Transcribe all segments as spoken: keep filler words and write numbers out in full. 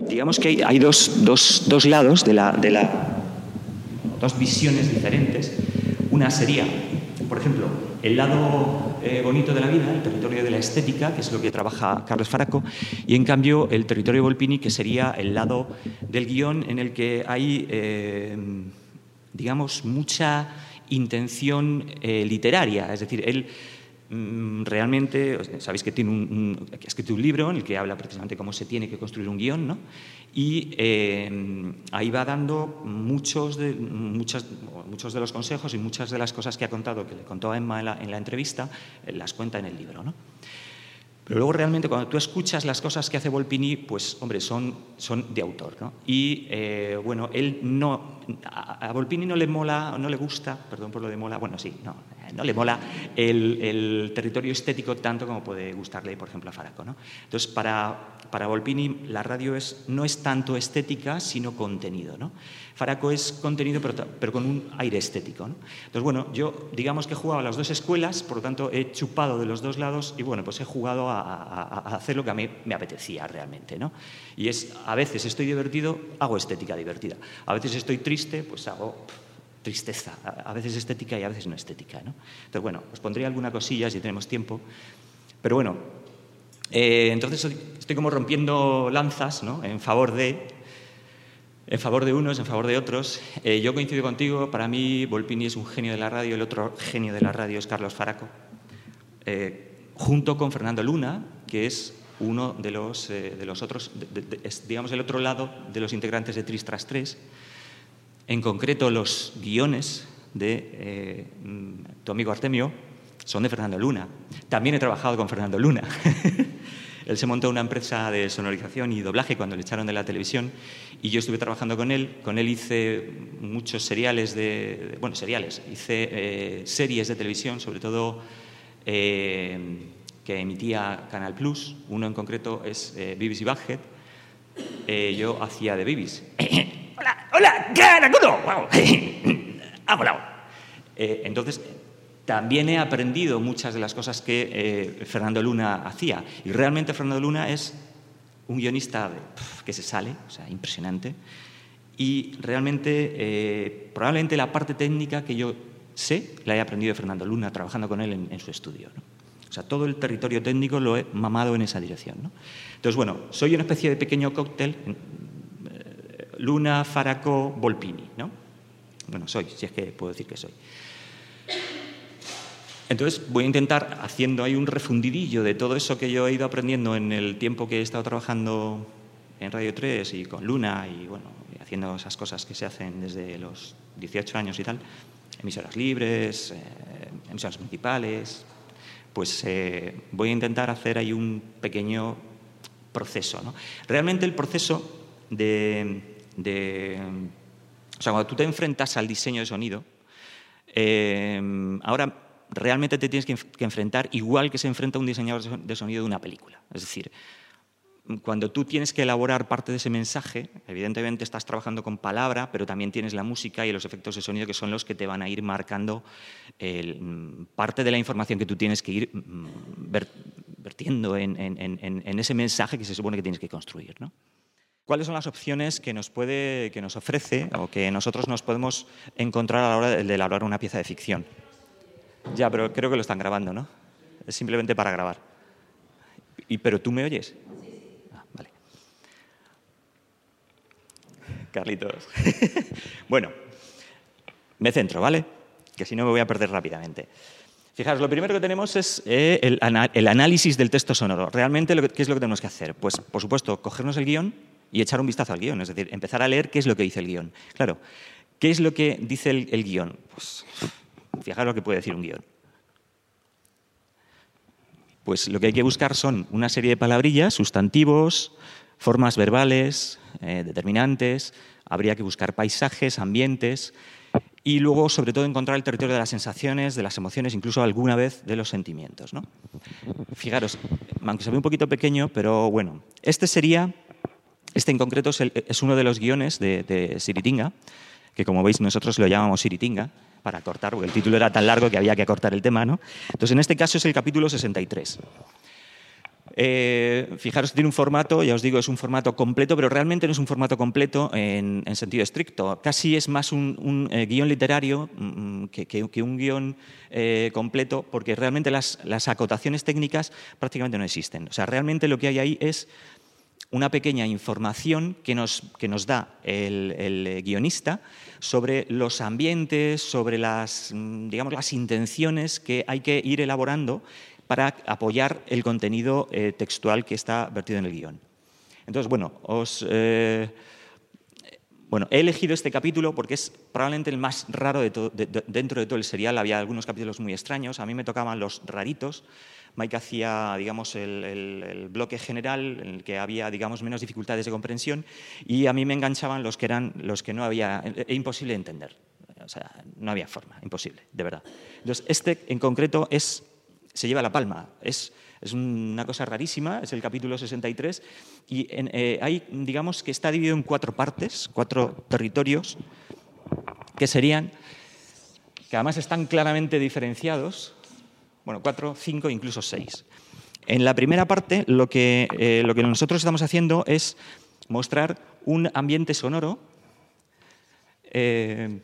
digamos que hay, hay dos, dos, dos lados de la, de la... dos visiones diferentes. Una sería, por ejemplo, el lado eh, bonito de la vida, el territorio de la estética, que es lo que trabaja Carlos Faraco, y en cambio el territorio Volpini, que sería el lado del guión en el que hay, eh, digamos, mucha intención eh, literaria. Es decir, él mm, realmente, sabéis que tiene un, un, que ha escrito un libro en el que habla precisamente cómo se tiene que construir un guión, ¿no? Y eh, ahí va dando muchos de, muchas, muchos de los consejos y muchas de las cosas que ha contado, que le contó a Emma en la, en la entrevista, eh, las cuenta en el libro, ¿no? Pero luego realmente cuando tú escuchas las cosas que hace Volpini, pues hombre, son, son de autor, ¿no? Y eh, bueno, él no, a, a Volpini no le mola, no le gusta, perdón por lo de mola, bueno sí, no, no le mola el, el territorio estético tanto como puede gustarle, por ejemplo, a Faraco, ¿no? Entonces, para, para Volpini la radio es, no es tanto estética, sino contenido, ¿no? Faraco es contenido, pero, pero con un aire estético, ¿no? Entonces, bueno, yo digamos que he jugado a las dos escuelas, por lo tanto he chupado de los dos lados y bueno, pues he jugado a, a, a hacer lo que a mí me apetecía realmente, ¿no? Y es, a veces estoy divertido, hago estética divertida. A veces estoy triste, pues hago pff, tristeza. A veces estética y a veces no estética, ¿no? Entonces, bueno, os pondré alguna cosilla si tenemos tiempo. Pero bueno, eh, entonces estoy como rompiendo lanzas, ¿no? En favor de... En favor de unos, en favor de otros. Eh, yo coincido contigo, para mí Volpini es un genio de la radio, el otro genio de la radio es Carlos Faraco, eh, junto con Fernando Luna, que es uno de los, eh, de los otros, de, de, es, digamos, el otro lado de los integrantes de Tris tras tres. En concreto, los guiones de eh, tu amigo Artemio son de Fernando Luna. También he trabajado con Fernando Luna. Él se montó una empresa de sonorización y doblaje cuando le echaron de la televisión y yo estuve trabajando con él. Con él hice muchos seriales de... de bueno, seriales. Hice eh, series de televisión, sobre todo eh, que emitía Canal Plus. Uno en concreto es eh, B B C Badhead. Eh, yo hacía de Bibis. ¡Hola! ¡Hola! ¡Caracudo! ¡Wow! ¡Ha volado! Eh, entonces... También he aprendido muchas de las cosas que eh, Fernando Luna hacía. Y realmente Fernando Luna es un guionista de, pff, que se sale, o sea, impresionante. Y realmente, eh, probablemente la parte técnica que yo sé, la he aprendido de Fernando Luna trabajando con él en, en su estudio, ¿no? O sea, todo el territorio técnico lo he mamado en esa dirección, ¿no? Entonces, bueno, soy una especie de pequeño cóctel, eh, Luna, Faraco, Volpini, ¿no? Bueno, soy, si es que puedo decir que soy. Entonces voy a intentar, haciendo ahí un refundidillo de todo eso que yo he ido aprendiendo en el tiempo que he estado trabajando en Radio tres y con Luna y bueno, haciendo esas cosas que se hacen desde los dieciocho años y tal, emisoras libres, eh, emisoras municipales, pues eh, voy a intentar hacer ahí un pequeño proceso, ¿no? Realmente el proceso de, de... O sea, cuando tú te enfrentas al diseño de sonido, eh, ahora... realmente te tienes que enfrentar igual que se enfrenta un diseñador de sonido de una película. Es decir, cuando tú tienes que elaborar parte de ese mensaje, evidentemente estás trabajando con palabra, pero también tienes la música y los efectos de sonido que son los que te van a ir marcando el, parte de la información que tú tienes que ir ver, vertiendo en, en, en, en ese mensaje que se supone que tienes que construir, ¿no? ¿Cuáles son las opciones que nos, puede, que nos ofrece o que nosotros nos podemos encontrar a la hora de, de elaborar una pieza de ficción? Ya, pero creo que lo están grabando, ¿no? Es simplemente para grabar. ¿Y, pero tú me oyes? Ah, vale. Carlitos. Bueno, me centro, ¿vale? Que si no me voy a perder rápidamente. Fijaros, lo primero que tenemos es eh, el, ana el análisis del texto sonoro. Realmente, lo que, ¿qué es lo que tenemos que hacer? Pues, por supuesto, cogernos el guión y echar un vistazo al guión. Es decir, empezar a leer qué es lo que dice el guión. Claro, ¿qué es lo que dice el, el guión? Pues... Fijaros lo que puede decir un guión. Pues lo que hay que buscar son una serie de palabrillas, sustantivos, formas verbales, eh, determinantes. Habría que buscar paisajes, ambientes y luego, sobre todo, encontrar el territorio de las sensaciones, de las emociones, incluso alguna vez de los sentimientos, ¿no? Fijaros, aunque se ve un poquito pequeño, pero bueno, este sería, este en concreto es, el, es uno de los guiones de, de Siritinga, que como veis nosotros lo llamamos Siritinga, para cortar, porque el título era tan largo que había que cortar el tema, ¿no? Entonces, en este caso es el capítulo sesenta y tres. Eh, fijaros que tiene un formato, ya os digo, es un formato completo, pero realmente no es un formato completo en, en sentido estricto. Casi es más un, un eh, guión literario mm, que, que, que un guión eh, completo, porque realmente las, las acotaciones técnicas prácticamente no existen. O sea, realmente lo que hay ahí es una pequeña información que nos, que nos da el, el guionista sobre los ambientes, sobre las, digamos, las intenciones que hay que ir elaborando para apoyar el contenido eh, textual que está vertido en el guión. Entonces, bueno, os, eh, bueno, he elegido este capítulo porque es probablemente el más raro de todo, de, de, dentro de todo el serial. Había algunos capítulos muy extraños, a mí me tocaban los raritos. Mike hacía, digamos, el, el, el bloque general en el que había, digamos, menos dificultades de comprensión, y a mí me enganchaban los que eran los que no había, e imposible de entender. O sea, no había forma, imposible, de verdad. Entonces, este en concreto es, se lleva la palma, es, es una cosa rarísima, es el capítulo sesenta y tres, y en, eh, hay, digamos, que está dividido en cuatro partes, cuatro territorios, que serían, que además están claramente diferenciados. Bueno, cuatro, cinco, incluso seis. En la primera parte, lo que, eh, lo que nosotros estamos haciendo es mostrar un ambiente sonoro eh,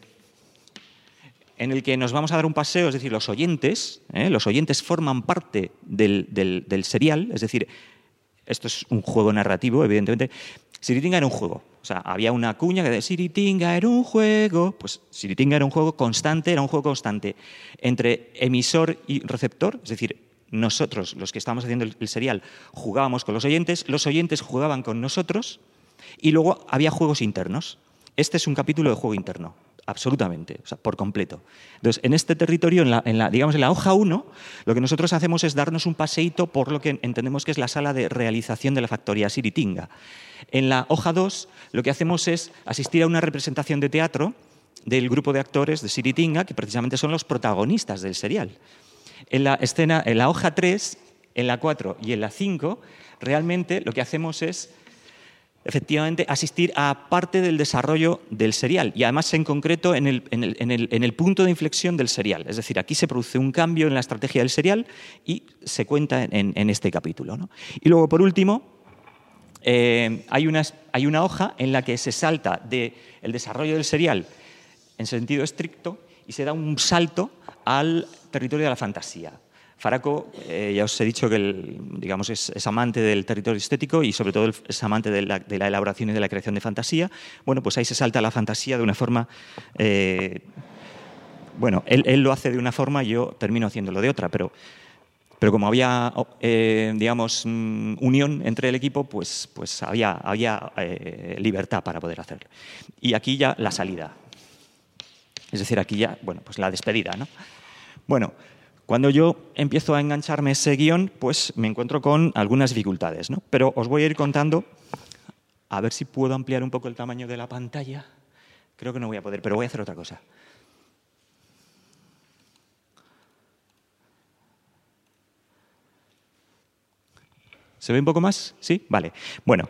en el que nos vamos a dar un paseo, es decir, los oyentes, eh, los oyentes forman parte del, del, del serial, es decir, esto es un juego narrativo, evidentemente. Siritinga era un juego. O sea, había una cuña que decía Siritinga era un juego. Pues Siritinga era un juego constante, era un juego constante entre emisor y receptor. Es decir, nosotros, los que estábamos haciendo el, el serial, jugábamos con los oyentes, los oyentes jugaban con nosotros y luego había juegos internos. Este es un capítulo de juego interno, absolutamente, o sea, por completo. Entonces, en este territorio, en la, en la, digamos, en la hoja uno, lo que nosotros hacemos es darnos un paseíto por lo que entendemos que es la sala de realización de la factoría Siritinga. En la hoja dos, lo que hacemos es asistir a una representación de teatro del grupo de actores de Siritinga, que precisamente son los protagonistas del serial. En la escena, en la hoja tres, en la cuatro y en la cinco, realmente lo que hacemos es efectivamente asistir a parte del desarrollo del serial, y además en concreto en el, en, el, en, el, en el punto de inflexión del serial. Es decir, aquí se produce un cambio en la estrategia del serial y se cuenta en, en este capítulo, ¿no? Y luego, por último, eh, hay, una, hay una hoja en la que se salta del desarrollo del serial en sentido estricto y se da un salto al territorio de la fantasía. Faraco, eh, ya os he dicho que el, digamos, es, es amante del territorio estético y sobre todo es amante de la, de la elaboración y de la creación de fantasía. Bueno, pues ahí se salta la fantasía de una forma... Eh, bueno, él, él lo hace de una forma y yo termino haciéndolo de otra, pero, pero como había, eh, digamos, unión entre el equipo, pues, pues había, había eh, libertad para poder hacerlo. Y aquí ya la salida. Es decir, aquí ya, bueno, pues la despedida, ¿no? Bueno... Cuando yo empiezo a engancharme ese guión, pues me encuentro con algunas dificultades, ¿no? Pero os voy a ir contando, a ver si puedo ampliar un poco el tamaño de la pantalla. Creo que no voy a poder, pero voy a hacer otra cosa. ¿Se ve un poco más? ¿Sí? Vale. Bueno.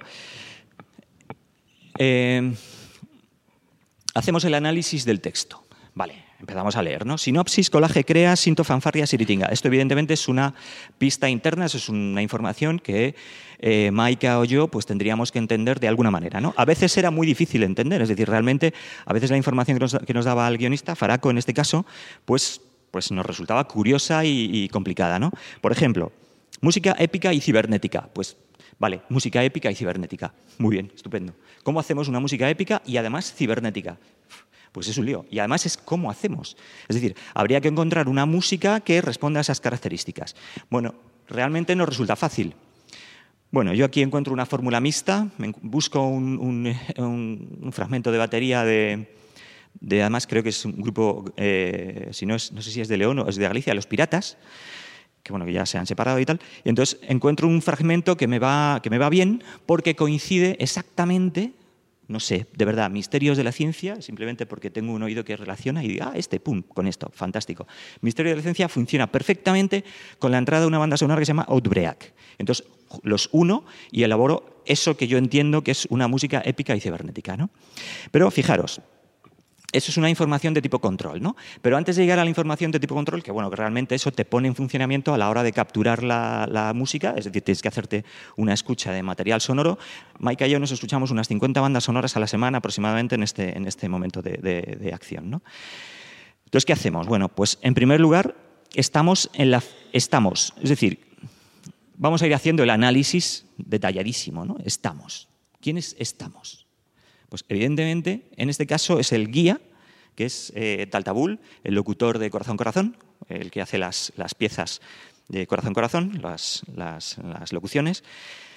Eh, hacemos el análisis del texto. Vale. Empezamos a leer, ¿no? Sinopsis, colaje, crea, sinto, fanfarria, Siritinga. Esto, evidentemente, es una pista interna, eso es una información que eh, Maika o yo pues, tendríamos que entender de alguna manera, ¿no? A veces era muy difícil entender, es decir, realmente, a veces la información que nos, que nos daba el guionista, Faraco en este caso, pues, pues nos resultaba curiosa y, y complicada, ¿no? Por ejemplo, música épica y cibernética. Pues, vale, música épica y cibernética. Muy bien, estupendo. ¿Cómo hacemos una música épica y además cibernética? Pues es un lío. Y además es cómo hacemos. Es decir, habría que encontrar una música que responda a esas características. Bueno, realmente no resulta fácil. Bueno, yo aquí encuentro una fórmula mixta, busco un, un, un, un fragmento de batería de, de, además creo que es un grupo, eh, si no, es, no sé si es de León o es de Galicia, Los Piratas, que bueno, que ya se han separado y tal. Y entonces encuentro un fragmento que me va, que me va bien porque coincide exactamente... No sé, de verdad, misterios de la ciencia, simplemente porque tengo un oído que relaciona y digo, ah, este, pum, con esto, fantástico. Misterio de la ciencia funciona perfectamente con la entrada de una banda sonora que se llama Outbreak. Entonces, los uno y elaboro eso que yo entiendo que es una música épica y cibernética, ¿no? Pero fijaros, Eso es una información de tipo control, ¿no? Pero antes de llegar a la información de tipo control, que bueno, que realmente eso te pone en funcionamiento a la hora de capturar la, la música, es decir, tienes que hacerte una escucha de material sonoro. Maika y yo nos escuchamos unas cincuenta bandas sonoras a la semana aproximadamente en este, en este momento de, de, de acción, ¿no? Entonces, ¿qué hacemos? Bueno, pues en primer lugar, estamos en la... Estamos, es decir, vamos a ir haciendo el análisis detalladísimo, ¿no? Estamos. ¿Quiénes estamos? Pues evidentemente, en este caso es el guía, que es eh, Taltabul, el locutor de Corazón Corazón, el que hace las, las piezas de Corazón Corazón, las, las, las locuciones.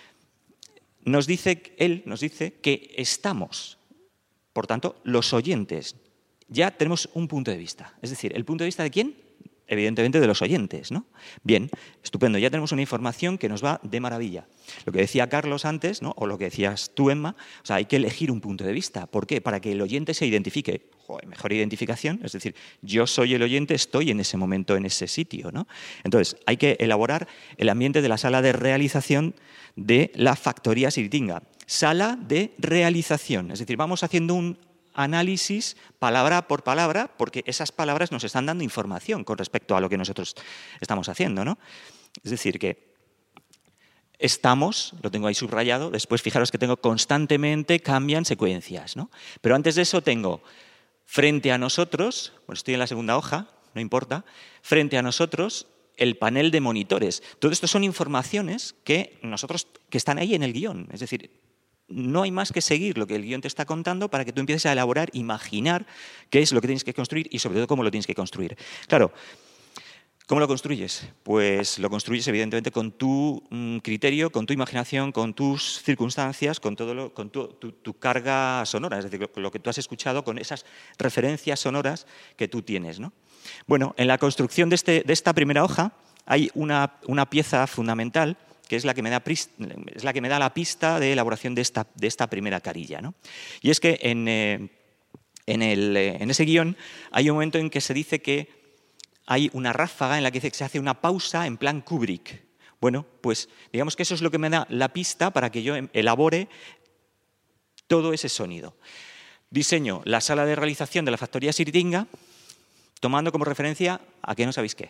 Nos dice, él nos dice que estamos, por tanto, los oyentes. Ya tenemos un punto de vista. Es decir, ¿el punto de vista de quién? Evidentemente de los oyentes, ¿no? Bien, estupendo, ya tenemos una información que nos va de maravilla. Lo que decía Carlos antes, ¿no? O lo que decías tú, Emma, o sea, hay que elegir un punto de vista. ¿Por qué? Para que el oyente se identifique. Joder, mejor identificación, es decir, yo soy el oyente, estoy en ese momento, en ese sitio, ¿no? Entonces, hay que elaborar el ambiente de la sala de realización de la Factoría Siritinga. Sala de realización, es decir, vamos haciendo un análisis palabra por palabra, porque esas palabras nos están dando información con respecto a lo que nosotros estamos haciendo, ¿no? Es decir, que estamos, lo tengo ahí subrayado, después fijaros que tengo constantemente, cambian secuencias, ¿no? Pero antes de eso tengo frente a nosotros, bueno, estoy en la segunda hoja, no importa, frente a nosotros el panel de monitores. Todo esto son informaciones que nosotros, que están ahí en el guión, es decir, no hay más que seguir lo que el guión te está contando para que tú empieces a elaborar, imaginar qué es lo que tienes que construir y sobre todo cómo lo tienes que construir. Claro, ¿cómo lo construyes? Pues lo construyes evidentemente con tu mm, criterio, con tu imaginación, con tus circunstancias, con, todo lo, con tu, tu, tu carga sonora, es decir, lo, lo que tú has escuchado, con esas referencias sonoras que tú tienes, ¿no? Bueno, en la construcción de, este, de esta primera hoja hay una, una pieza fundamental que es la que me da, es la que me da la pista de elaboración de esta, de esta primera carilla, ¿no? Y es que en, eh, en, el, eh, en ese guión hay un momento en que se dice que hay una ráfaga en la que se hace una pausa en plan Kubrick. Bueno, pues digamos que eso es lo que me da la pista para que yo elabore todo ese sonido. Diseño la sala de realización de la Factoría Siritinga tomando como referencia a que no sabéis qué.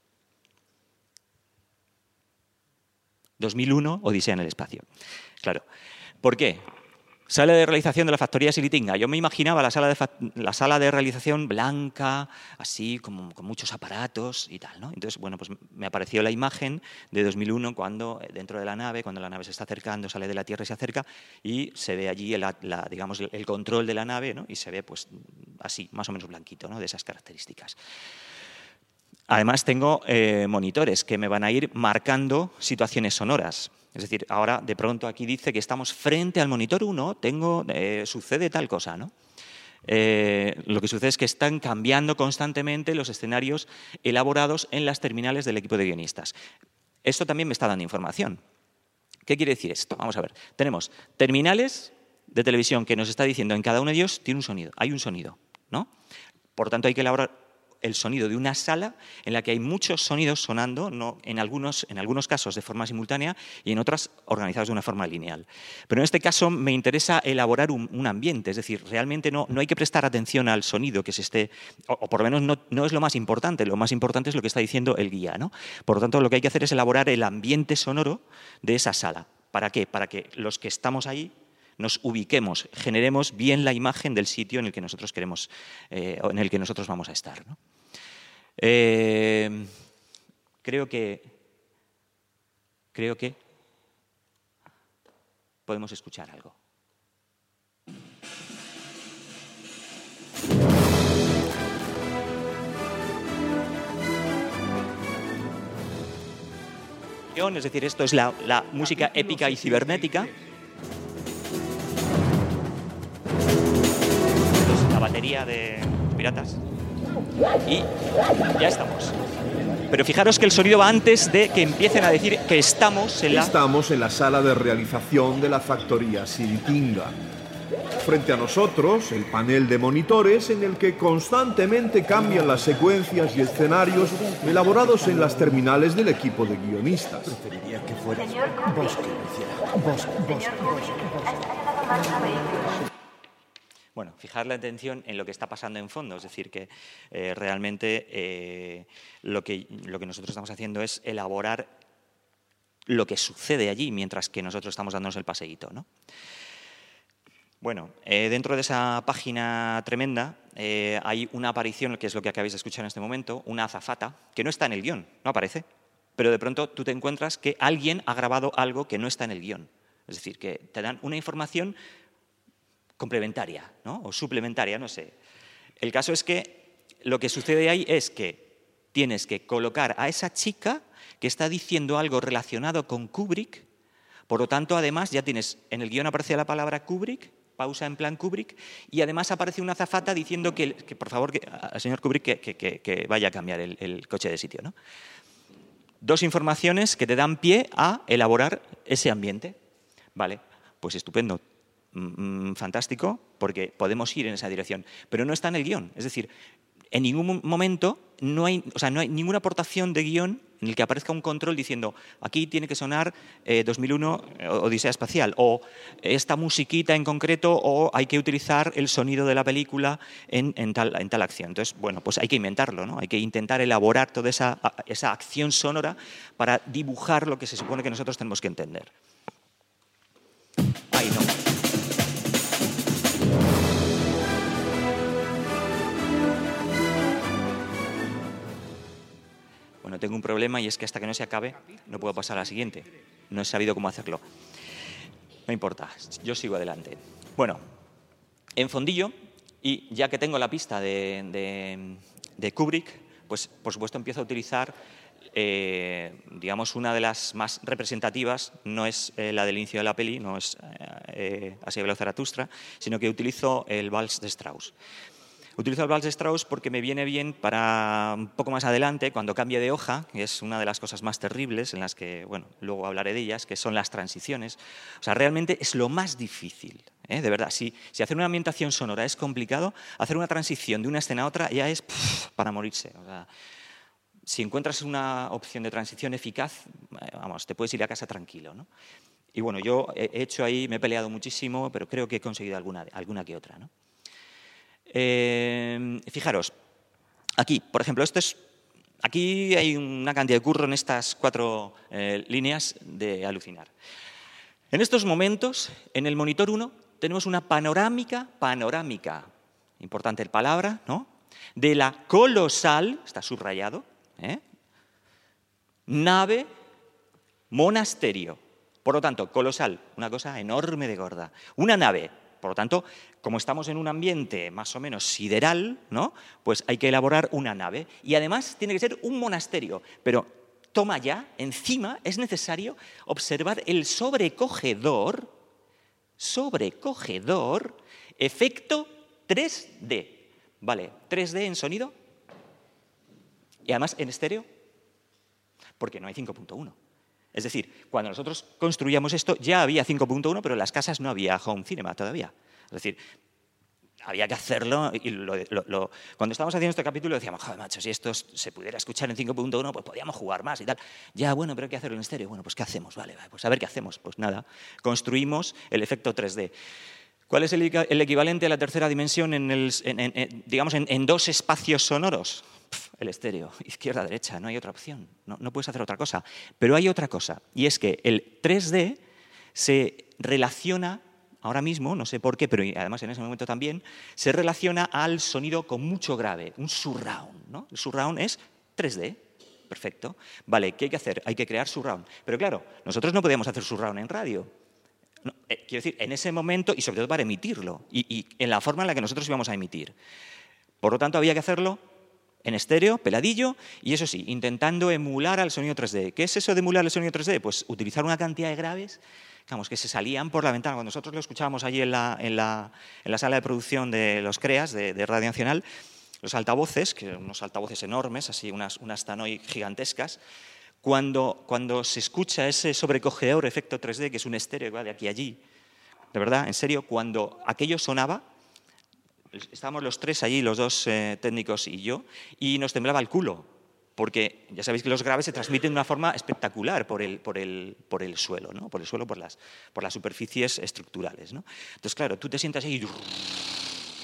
dos mil uno, Odisea en el espacio. Claro. ¿Por qué? Sala de realización de la Factoría Siritinga. Yo me imaginaba la sala de, la sala de realización blanca, así, como, con muchos aparatos y tal, ¿no? Entonces, bueno, pues me apareció la imagen de dos mil uno cuando dentro de la nave, cuando la nave se está acercando, sale de la Tierra y se acerca, y se ve allí, el, la, digamos, el control de la nave, ¿no? Y se ve, pues, así, más o menos blanquito, ¿no? De esas características. Además, tengo eh, monitores que me van a ir marcando situaciones sonoras. Es decir, ahora de pronto aquí dice que estamos frente al monitor uno, tengo, eh, sucede tal cosa, ¿no? Eh, lo que sucede es que están cambiando constantemente los escenarios elaborados en las terminales del equipo de guionistas. Esto también me está dando información. ¿Qué quiere decir esto? Vamos a ver. Tenemos terminales de televisión que nos está diciendo en cada uno de ellos tiene un sonido, hay un sonido, ¿no? Por tanto, hay que elaborar el sonido de una sala en la que hay muchos sonidos sonando, no, en, algunos, en algunos casos de forma simultánea y en otras organizados de una forma lineal. Pero en este caso me interesa elaborar un, un ambiente, es decir, realmente no, no hay que prestar atención al sonido que se esté, o, o por lo menos no, no es lo más importante, lo más importante es lo que está diciendo el guía, ¿no? Por lo tanto, lo que hay que hacer es elaborar el ambiente sonoro de esa sala. ¿Para qué? Para que los que estamos ahí nos ubiquemos, generemos bien la imagen del sitio en el que nosotros queremos, eh, o en el que nosotros vamos a estar, ¿no? Eh, creo que creo que podemos escuchar algo. Es decir, esto es la, la música épica y cibernética. La batería de Piratas. Y ya estamos. Pero fijaros que el sonido va antes de que empiecen a decir que estamos en la... Estamos en la sala de realización de la Factoría Siritinga. Frente a nosotros, el panel de monitores en el que constantemente cambian las secuencias y escenarios elaborados en las terminales del equipo de guionistas. Preferiría que fuera vos que lo hiciera. Vos, vos, vos, vos. Bueno, fijar la atención en lo que está pasando en fondo, es decir, que eh, realmente eh, lo, que, lo que nosotros estamos haciendo es elaborar lo que sucede allí mientras que nosotros estamos dándonos el paseíto, ¿no? Bueno, eh, dentro de esa página tremenda eh, hay una aparición, que es lo que acabáis de escuchar en este momento, una azafata, que no está en el guión, no aparece, pero de pronto tú te encuentras que alguien ha grabado algo que no está en el guión. Es decir, que te dan una información complementaria, ¿no? O suplementaria, no sé. El caso es que lo que sucede ahí es que tienes que colocar a esa chica que está diciendo algo relacionado con Kubrick, por lo tanto, además, ya tienes, en el guión aparece la palabra Kubrick, pausa en plan Kubrick, y además aparece una azafata diciendo que, que por favor, que, al señor Kubrick que, que, que, que vaya a cambiar el, el coche de sitio, ¿no? Dos informaciones que te dan pie a elaborar ese ambiente. Vale, pues estupendo, mm, fantástico, porque podemos ir en esa dirección, pero no está en el guión. Es decir, en ningún momento no hay, o sea, no hay ninguna aportación de guión en el que aparezca un control diciendo aquí tiene que sonar eh, dos mil uno Odisea Espacial, o esta musiquita en concreto, o hay que utilizar el sonido de la película en, en, tal, en tal acción. Entonces, bueno, pues hay que inventarlo, ¿no? Hay que intentar elaborar toda esa, esa acción sonora para dibujar lo que se supone que nosotros tenemos que entender. Ay, no. Bueno, tengo un problema y es que hasta que no se acabe no puedo pasar a la siguiente. No he sabido cómo hacerlo. No importa, yo sigo adelante. Bueno, en fondillo, y ya que tengo la pista de, de, de Kubrick, pues por supuesto empiezo a utilizar, eh, digamos, una de las más representativas, no es eh, la del inicio de la peli, no es eh, Así habló Zaratustra, sino que utilizo el Vals de Strauss. Utilizo el Vals de Strauss porque me viene bien para un poco más adelante, cuando cambie de hoja, que es una de las cosas más terribles en las que, bueno, luego hablaré de ellas, que son las transiciones. O sea, realmente es lo más difícil, ¿eh? De verdad. Si, si hacer una ambientación sonora es complicado, hacer una transición de una escena a otra ya es pff, para morirse. O sea, si encuentras una opción de transición eficaz, vamos, te puedes ir a casa tranquilo, ¿no? Y bueno, yo he hecho ahí, me he peleado muchísimo, pero creo que he conseguido alguna, alguna que otra, ¿no? Eh, fijaros, aquí, por ejemplo, esto es, aquí hay una cantidad de curro en estas cuatro eh, líneas de alucinar. En estos momentos, en el monitor uno, tenemos una panorámica, panorámica, importante el palabra, ¿no?, de la colosal, está subrayado, ¿eh?, nave monasterio. Por lo tanto, colosal, una cosa enorme de gorda. Una nave. Por lo tanto, como estamos en un ambiente más o menos sideral, ¿no?, pues hay que elaborar una nave. Y además tiene que ser un monasterio. Pero toma ya, encima es necesario observar el sobrecogedor, sobrecogedor, efecto tres D. Vale, tres D en sonido y además en estéreo, porque no hay cinco punto uno. Es decir, cuando nosotros construíamos esto ya había cinco punto uno, pero en las casas no había home cinema todavía. Es decir, había que hacerlo. Y lo, lo, lo, cuando estábamos haciendo este capítulo decíamos, joder, macho, si esto se pudiera escuchar en cinco punto uno, pues podíamos jugar más y tal. Ya, bueno, pero hay que hacerlo en estéreo. Bueno, pues ¿qué hacemos? Vale, vale, pues a ver qué hacemos. Pues nada, construimos el efecto tres D. ¿Cuál es el, el equivalente a la tercera dimensión en, el, en, en, digamos, en, en dos espacios sonoros? Pff, el estéreo, izquierda, derecha, no hay otra opción, no, no puedes hacer otra cosa. Pero hay otra cosa, y es que el tres D se relaciona, ahora mismo, no sé por qué, pero además en ese momento también, se relaciona al sonido con mucho grave, un surround, ¿no? El surround es tres D, perfecto. Vale, ¿qué hay que hacer? Hay que crear surround. Pero claro, nosotros no podíamos hacer surround en radio. No, eh, quiero decir, en ese momento, y sobre todo para emitirlo, y, y en la forma en la que nosotros íbamos a emitir. Por lo tanto, había que hacerlo en estéreo, peladillo, y eso sí, intentando emular al sonido tres D. ¿Qué es eso de emular el sonido tres D? Pues utilizar una cantidad de graves, digamos, que se salían por la ventana. Cuando nosotros lo escuchábamos allí en la, en la, en la sala de producción de los CREAS, de, de Radio Nacional, los altavoces, que eran unos altavoces enormes, así unas, unas tannoy gigantescas, cuando, cuando se escucha ese sobrecogedor efecto tres D, que es un estéreo que va de aquí a allí, de verdad, en serio, cuando aquello sonaba, estábamos los tres allí, los dos eh, técnicos y yo, y nos temblaba el culo, porque ya sabéis que los graves se transmiten de una forma espectacular por el, por el, por el suelo, ¿no? Por el suelo, por las, por las superficies estructurales, ¿no? Entonces, claro, tú te sientas ahí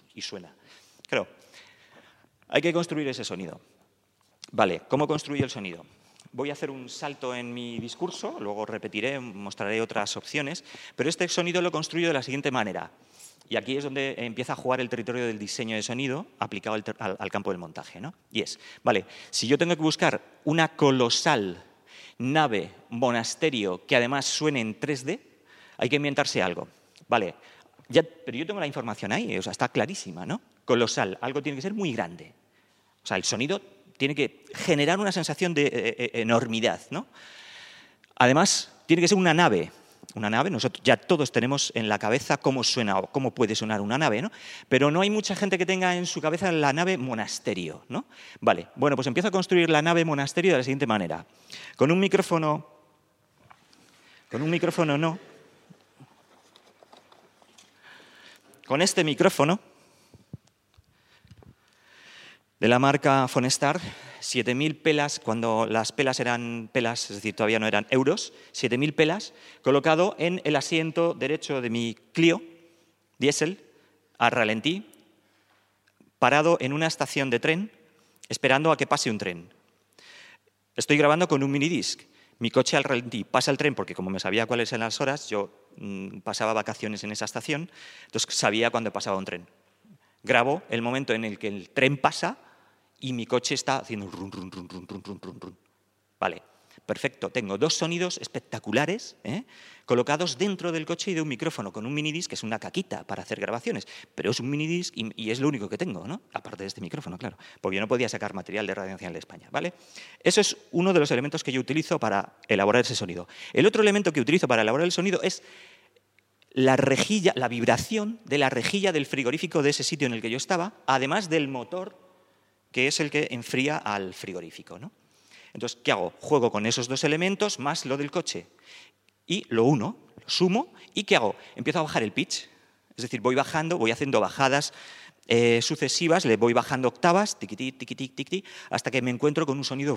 y suena. Claro, hay que construir ese sonido. Vale, ¿cómo construyo el sonido? Voy a hacer un salto en mi discurso, luego repetiré, mostraré otras opciones, pero este sonido lo construyo de la siguiente manera. Y aquí es donde empieza a jugar el territorio del diseño de sonido aplicado al, al, al campo del montaje, ¿no? Y es, vale, si yo tengo que buscar una colosal nave, monasterio, que además suene en tres D, hay que inventarse algo. Vale, ya, pero yo tengo la información ahí, o sea, está clarísima, ¿no? Colosal, algo tiene que ser muy grande. O sea, el sonido tiene que generar una sensación de eh, enormidad, ¿no? Además, tiene que ser una nave. Una nave, nosotros ya todos tenemos en la cabeza cómo suena o cómo puede sonar una nave, ¿no? Pero no hay mucha gente que tenga en su cabeza la nave monasterio, ¿no? Vale, bueno, pues empiezo a construir la nave monasterio de la siguiente manera. Con un micrófono, con un micrófono no, con este micrófono de la marca Fonestar, siete mil pelas, cuando las pelas eran pelas, es decir, todavía no eran euros, siete mil pelas, colocado en el asiento derecho de mi Clio, diésel, a ralentí, parado en una estación de tren, esperando a que pase un tren. Estoy grabando con un minidisc. Mi coche al ralentí, pasa el tren, porque como me sabía cuáles eran las horas, yo mmm, pasaba vacaciones en esa estación, entonces sabía cuándo pasaba un tren. Grabo el momento en el que el tren pasa y mi coche está haciendo run, run, run, run, run, run, run, run. Vale, perfecto. Tengo dos sonidos espectaculares ¿eh? colocados dentro del coche y de un micrófono con un minidisc, que es una caquita para hacer grabaciones, pero es un minidisc y, y es lo único que tengo, ¿no? Aparte de este micrófono, claro, porque yo no podía sacar material de Radio Nacional de España, ¿vale? Eso es uno de los elementos que yo utilizo para elaborar ese sonido. El otro elemento que utilizo para elaborar el sonido es la rejilla, la vibración de la rejilla del frigorífico de ese sitio en el que yo estaba, además del motor que es el que enfría al frigorífico, ¿no? Entonces, ¿qué hago? Juego con esos dos elementos más lo del coche. Y lo uno, lo sumo, ¿y qué hago? Empiezo a bajar el pitch. Es decir, voy bajando, voy haciendo bajadas eh, sucesivas, le voy bajando octavas, tiquití, tiquití, tiquití, hasta que me encuentro con un sonido,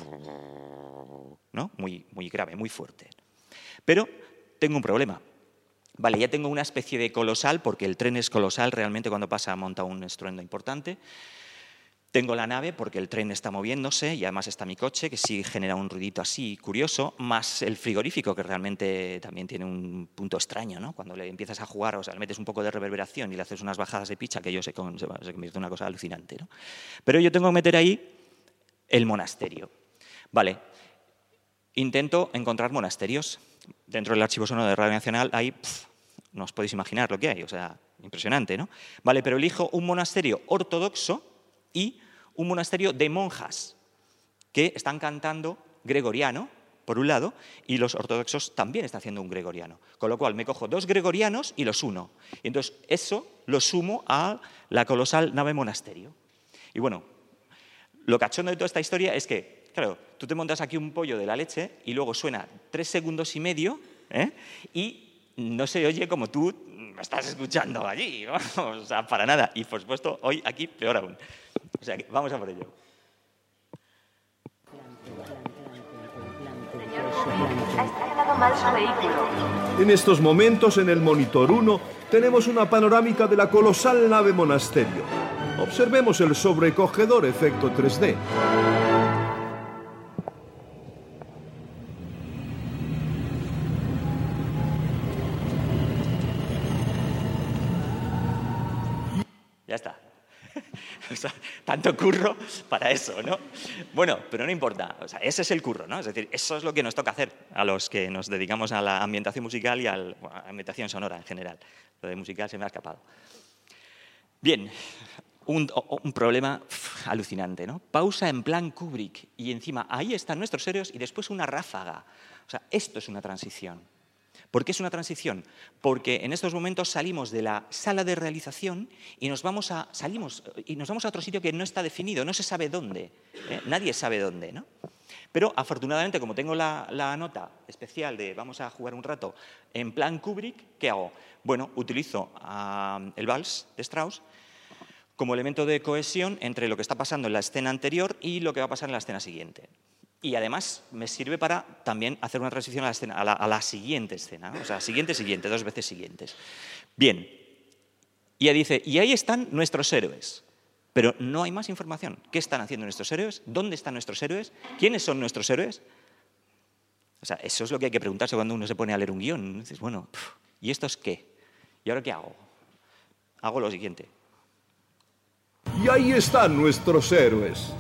¿no? Muy, muy grave, muy fuerte. Pero tengo un problema. Vale, ya tengo una especie de colosal, porque el tren es colosal, realmente cuando pasa monta un estruendo importante. Tengo la nave porque el tren está moviéndose y además está mi coche, que sí genera un ruidito así curioso, más el frigorífico, que realmente también tiene un punto extraño, ¿no? Cuando le empiezas a jugar, o sea, le metes un poco de reverberación y le haces unas bajadas de pitch, aquello se, con, se, se convierte en una cosa alucinante, ¿no? Pero yo tengo que meter ahí el monasterio. Vale, intento encontrar monasterios. Dentro del archivo sonoro de Radio Nacional hay, pff, no os podéis imaginar lo que hay, o sea, impresionante, ¿no? Vale, pero elijo un monasterio ortodoxo y un monasterio de monjas que están cantando gregoriano, por un lado, y los ortodoxos también están haciendo un gregoriano. Con lo cual me cojo dos gregorianos y los uno. Y entonces eso lo sumo a la colosal nave monasterio. Y bueno, lo cachondo de toda esta historia es que, claro, tú te montas aquí un pollo de la leche y luego suena tres segundos y medio ¿eh? y no se oye como tú me estás escuchando allí, ¿no? O sea, para nada. Y por supuesto, hoy aquí peor aún. O sea, vamos a por ello. Ha estacionado mal su vehículo. En estos momentos, en el monitor uno, tenemos una panorámica de la colosal nave monasterio. Observemos el sobrecogedor efecto tres D. Ya está. O sea, tanto curro para eso, ¿no? Bueno, pero no importa. O sea, ese es el curro, ¿no? Es decir, eso es lo que nos toca hacer a los que nos dedicamos a la ambientación musical y a la ambientación sonora en general. Lo de musical se me ha escapado. Bien, un, un problema uf, alucinante, ¿no? Pausa en plan Kubrick y encima ahí están nuestros héroes y después una ráfaga. O sea, esto es una transición. ¿Por qué es una transición? Porque en estos momentos salimos de la sala de realización y nos vamos a, salimos, y nos vamos a otro sitio que no está definido, no se sabe dónde. ¿eh? Nadie sabe dónde, ¿no? Pero afortunadamente, como tengo la, la nota especial de vamos a jugar un rato en plan Kubrick, ¿qué hago? Bueno, utilizo uh, el vals de Strauss como elemento de cohesión entre lo que está pasando en la escena anterior y lo que va a pasar en la escena siguiente. Y además me sirve para también hacer una transición a la, escena, a la, a la siguiente escena, ¿no? O sea, siguiente, siguiente, dos veces siguientes. Bien, Y ella dice, y ahí están nuestros héroes. Pero no hay más información. ¿Qué están haciendo nuestros héroes? ¿Dónde están nuestros héroes? ¿Quiénes son nuestros héroes? O sea, eso es lo que hay que preguntarse cuando uno se pone a leer un guión. Dices, bueno, ¿y esto es qué? ¿Y ahora qué hago? Hago lo siguiente. Y ahí están nuestros héroes.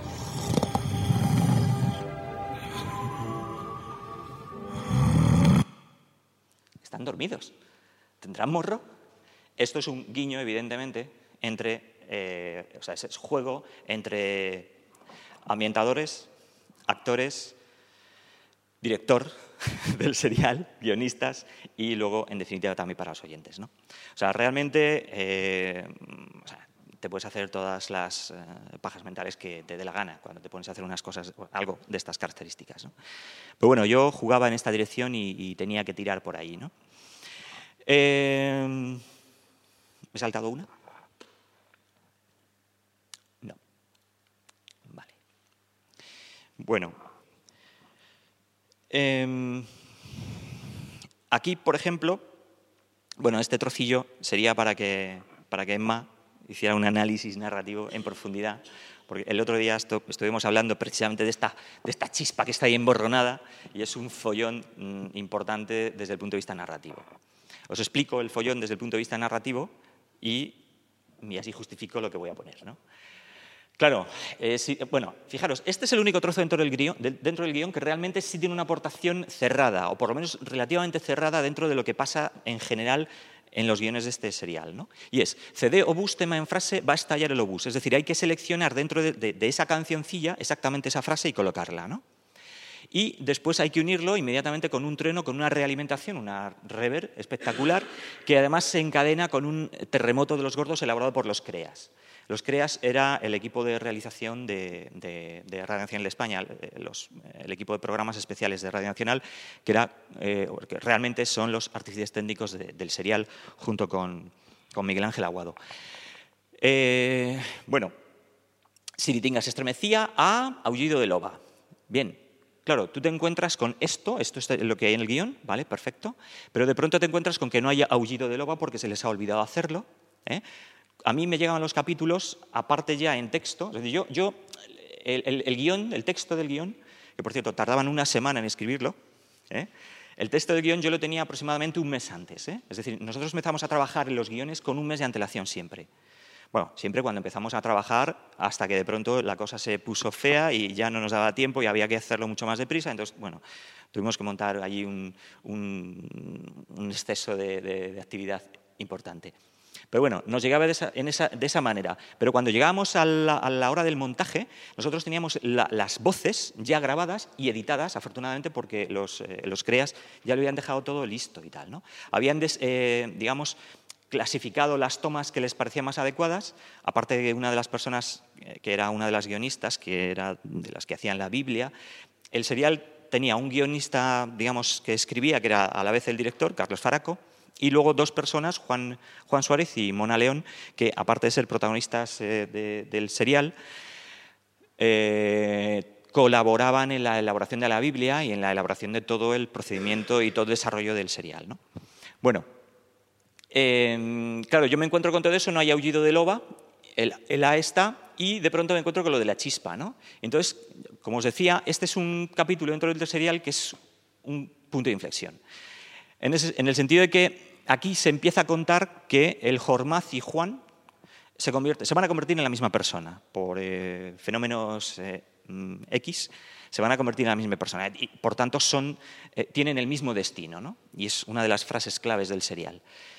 Están dormidos. ¿Tendrán morro? Esto es un guiño, evidentemente, entre, eh, o sea, es juego entre ambientadores, actores, director del serial, guionistas y luego, en definitiva, también para los oyentes, ¿no? O sea, realmente eh, o sea, te puedes hacer todas las eh, pajas mentales que te dé la gana cuando te pones a hacer unas cosas, algo de estas características, ¿no? Pero bueno, yo jugaba en esta dirección y, y tenía que tirar por ahí, ¿no? Eh, ¿Me he saltado una? No. Vale. Bueno. Eh, aquí, por ejemplo, bueno, este trocillo sería para que, para que Emma hiciera un análisis narrativo en profundidad, porque el otro día esto, estuvimos hablando precisamente de esta, de esta chispa que está ahí emborronada y es un follón mm, importante desde el punto de vista narrativo. Os explico el follón desde el punto de vista narrativo y, y así justifico lo que voy a poner, ¿no? Claro, eh, sí, bueno, fijaros, este es el único trozo dentro del, guión, dentro del guión que realmente sí tiene una aportación cerrada, o por lo menos relativamente cerrada dentro de lo que pasa en general en los guiones de este serial, ¿no? Y es, C D, obús, tema en frase, va a estallar el obús. Es decir, hay que seleccionar dentro de, de, de esa cancioncilla exactamente esa frase y colocarla, ¿no? Y después hay que unirlo inmediatamente con un trueno, con una realimentación, una reverb espectacular, que además se encadena con un terremoto de los gordos elaborado por los CREAS. Los CREAS era el equipo de realización de, de, de Radio Nacional de España, los, el equipo de programas especiales de Radio Nacional, que, era, eh, que realmente son los artífices técnicos de, del serial, junto con, con Miguel Ángel Aguado. Eh, bueno, Siritinga se estremecía a aullido de loba. Bien. Claro, tú te encuentras con esto, esto es lo que hay en el guión, ¿vale? Perfecto, pero de pronto te encuentras con que no haya aullido de loba porque se les ha olvidado hacerlo, ¿eh? A mí me llegan los capítulos, aparte ya en texto, es decir, yo, yo el, el, el guión, el texto del guión, que por cierto tardaban una semana en escribirlo, ¿eh? El texto del guión yo lo tenía aproximadamente un mes antes, ¿eh? Es decir, nosotros empezamos a trabajar en los guiones con un mes de antelación siempre. Bueno, siempre cuando empezamos a trabajar, hasta que de pronto la cosa se puso fea y ya no nos daba tiempo y había que hacerlo mucho más deprisa. Entonces, bueno, tuvimos que montar allí un, un, un exceso de, de, de actividad importante. Pero bueno, nos llegaba de esa, en esa, de esa manera. Pero cuando llegábamos a la, a la hora del montaje, nosotros teníamos la, las voces ya grabadas y editadas, afortunadamente, porque los, eh, los CREAS ya lo habían dejado todo listo y tal, ¿no? Habían, des, eh, digamos, clasificado las tomas que les parecían más adecuadas, aparte de una de las personas que era una de las guionistas, que era de las que hacían la Biblia. El serial tenía un guionista, digamos, que escribía, que era a la vez el director, Carlos Faraco, y luego dos personas, Juan, Juan Suárez y Mona León, que aparte de ser protagonistas eh, de, del serial, eh, colaboraban en la elaboración de la Biblia y en la elaboración de todo el procedimiento y todo el desarrollo del serial, ¿no? Bueno, Eh, claro, yo me encuentro con todo eso, no hay aullido de loba, el, el A está, y de pronto me encuentro con lo de la chispa, ¿no? Entonces, como os decía, este es un capítulo dentro del serial que es un punto de inflexión. En, ese, en el sentido de que aquí se empieza a contar que el Hormaz y Juan se, convierte, se van a convertir en la misma persona por eh, fenómenos eh, X. Se van a convertir en la misma persona y, por tanto, son, eh, tienen el mismo destino, ¿no? Y es una de las frases claves del serial.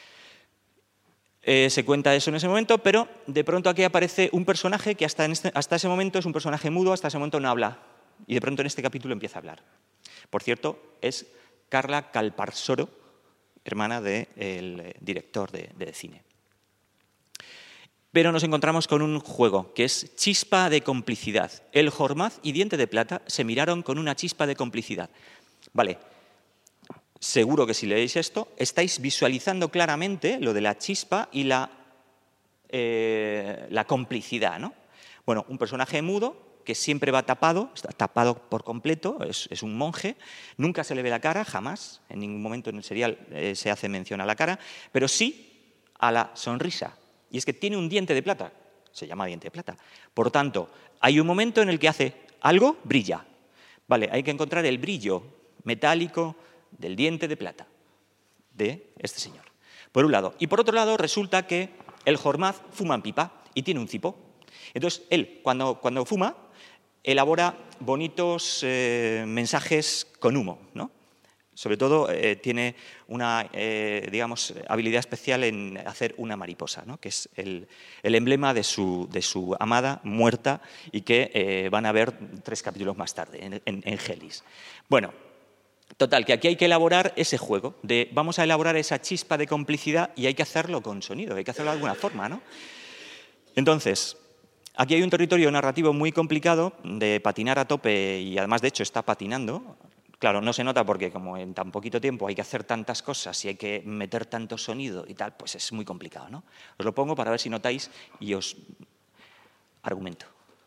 Eh, se cuenta eso en ese momento, pero de pronto aquí aparece un personaje que hasta, en este, hasta ese momento es un personaje mudo, hasta ese momento no habla, y de pronto en este capítulo empieza a hablar. Por cierto, es Carla Calparsoro, hermana del de director de, de cine. Pero nos encontramos con un juego, que es chispa de complicidad. El Hormaz y Diente de Plata se miraron con una chispa de complicidad. Vale. Seguro que si leéis esto, estáis visualizando claramente lo de la chispa y la, eh, la complicidad, ¿no? Bueno, un personaje mudo que siempre va tapado, está tapado por completo, es, es un monje, nunca se le ve la cara, jamás, en ningún momento en el serial eh, se hace mención a la cara, pero sí a la sonrisa. y es que tiene un diente de plata. Se llama diente de plata. Por tanto, hay un momento en el que hace algo, brilla. Vale, hay que encontrar el brillo metálico del diente de plata de este señor. Por un lado. Y por otro lado, resulta que el Hormaz fuma en pipa y tiene un cipo. Entonces, él, cuando, cuando fuma, elabora bonitos eh, mensajes con humo, ¿no? Sobre todo, eh, tiene una eh, digamos, habilidad especial en hacer una mariposa, ¿no? Que es el, el emblema de su, de su amada muerta y que eh, van a ver tres capítulos más tarde, en, en, en Gelis. Bueno, total, que aquí hay que elaborar ese juego de vamos a elaborar esa chispa de complicidad y hay que hacerlo con sonido, hay que hacerlo de alguna forma, ¿no? Entonces, aquí hay un territorio narrativo muy complicado de patinar a tope y además, de hecho, está patinando. Claro, no se nota porque como en tan poquito tiempo hay que hacer tantas cosas y hay que meter tanto sonido y tal, pues es muy complicado, ¿no? Os lo pongo para ver si notáis y os argumento.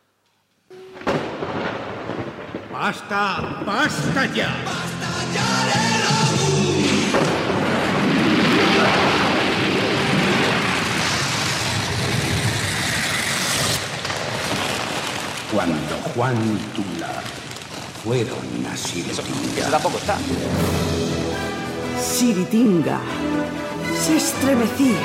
¡Basta! ¡Basta ya! ¡Basta ya de la... Cuando Juan y Tula fueron a Siritinga. Eso tampoco está. Siritinga se estremecía.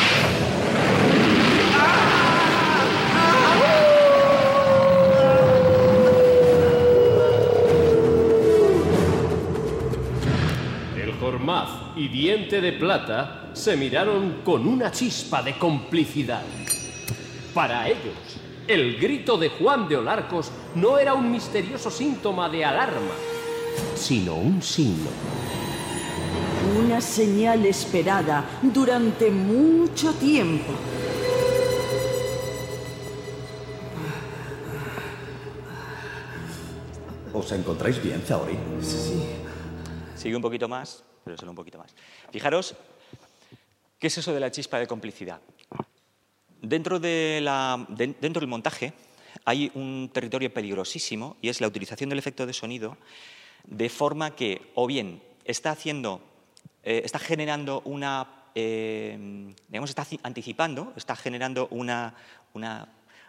El Hormaz y Diente de Plata se miraron con una chispa de complicidad. Para ellos, el grito de Juan de Olarcos no era un misterioso síntoma de alarma, sino un signo. Una señal esperada durante mucho tiempo. ¿Os encontráis bien, Zaori? Sí. Sigue un poquito más, pero solo un poquito más. Fijaros, ¿qué es eso de la chispa de complicidad? Dentro, de la, de, dentro del montaje hay un territorio peligrosísimo y es la utilización del efecto de sonido de forma que o bien está haciendo, eh, está generando una, eh, digamos, está anticipando, está generando una, una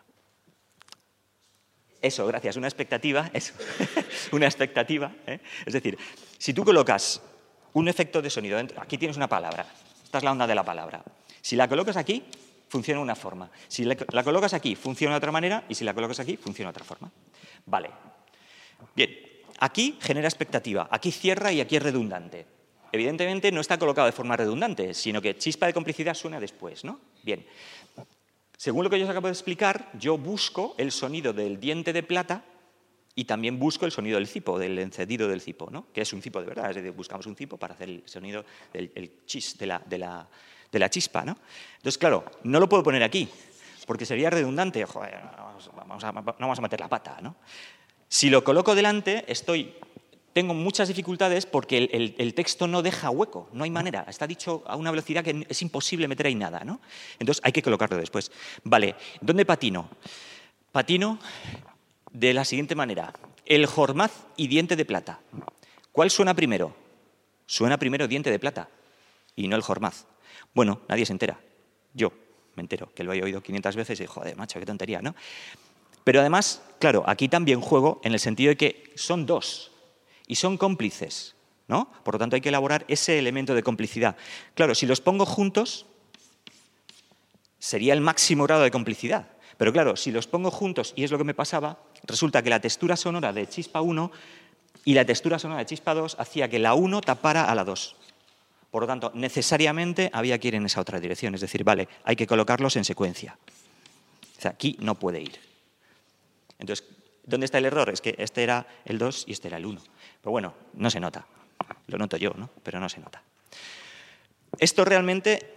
eso, gracias, una expectativa, eso, una expectativa, ¿eh? Es decir, si tú colocas un efecto de sonido, dentro, aquí tienes una palabra, esta es la onda de la palabra, si la colocas aquí, funciona de una forma. Si la colocas aquí, funciona de otra manera, y si la colocas aquí, funciona de otra forma. Vale. Bien, aquí genera expectativa, aquí cierra y aquí es redundante. Evidentemente no está colocado de forma redundante, sino que chispa de complicidad suena después, ¿no? Bien. Según lo que yo os acabo de explicar, yo busco el sonido del diente de plata y también busco el sonido del cipo, del encendido del cipo, ¿no? Que es un cipo de verdad, es decir, buscamos un cipo para hacer el sonido del el chis de la... De la de la chispa, ¿no? Entonces, claro, no lo puedo poner aquí, porque sería redundante. Joder, vamos a, no vamos a meter la pata, ¿no? Si lo coloco delante, estoy, tengo muchas dificultades porque el, el, el texto no deja hueco, no hay manera. Está dicho a una velocidad que es imposible meter ahí nada, ¿no? Entonces, hay que colocarlo después. Vale, ¿dónde patino? Patino de la siguiente manera. El Hormaz y Diente de Plata. ¿Cuál suena primero? Suena primero Diente de Plata y no el Hormaz. Bueno, nadie se entera. Yo me entero, que lo he oído quinientas veces y, joder, macho, qué tontería, ¿no? Pero además, claro, aquí también juego en el sentido de que son dos y son cómplices, ¿no? Por lo tanto, hay que elaborar ese elemento de complicidad. Claro, si los pongo juntos, sería el máximo grado de complicidad. Pero claro, si los pongo juntos, y es lo que me pasaba, resulta que la textura sonora de Chispa uno y la textura sonora de Chispa dos hacía que la uno tapara a la dos. Por lo tanto, necesariamente había que ir en esa otra dirección. Es decir, vale, hay que colocarlos en secuencia. O sea, aquí no puede ir. Entonces, ¿dónde está el error? Es que este era el dos y este era el uno. Pero bueno, no se nota. Lo noto yo, ¿no? Pero no se nota. Esto realmente,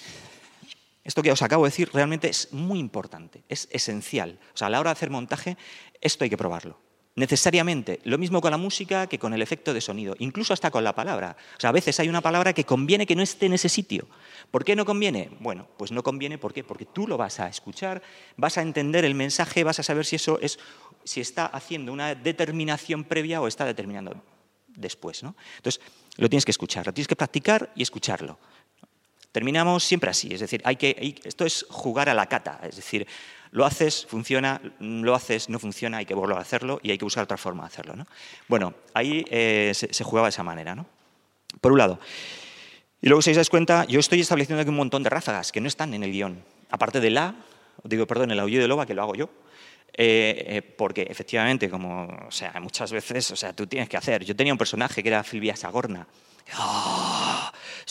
esto que os acabo de decir, realmente es muy importante, es esencial. O sea, a la hora de hacer montaje, esto hay que probarlo. Necesariamente, lo mismo con la música que con el efecto de sonido, incluso hasta con la palabra. O sea, a veces hay una palabra que conviene que no esté en ese sitio. ¿Por qué no conviene? Bueno, pues no conviene, ¿por qué? Porque tú lo vas a escuchar, vas a entender el mensaje, vas a saber si eso es, si está haciendo una determinación previa o está determinando después, ¿no? Entonces, lo tienes que escuchar, lo tienes que practicar y escucharlo. Terminamos siempre así, es decir, hay que, hay, esto es jugar a la cata, es decir, lo haces, funciona, lo haces, no funciona, hay que volver a hacerlo y hay que buscar otra forma de hacerlo, ¿no? Bueno, ahí eh, se, se jugaba de esa manera, ¿no? Por un lado. Y luego, si os dais cuenta, yo estoy estableciendo aquí un montón de ráfagas que no están en el guión. Aparte de la, digo, perdón, el aullido de loba, que lo hago yo. Eh, eh, porque, efectivamente, como, o sea, muchas veces, o sea, tú tienes que hacer. Yo tenía un personaje que era Filvia Sagorna. ¡Oh,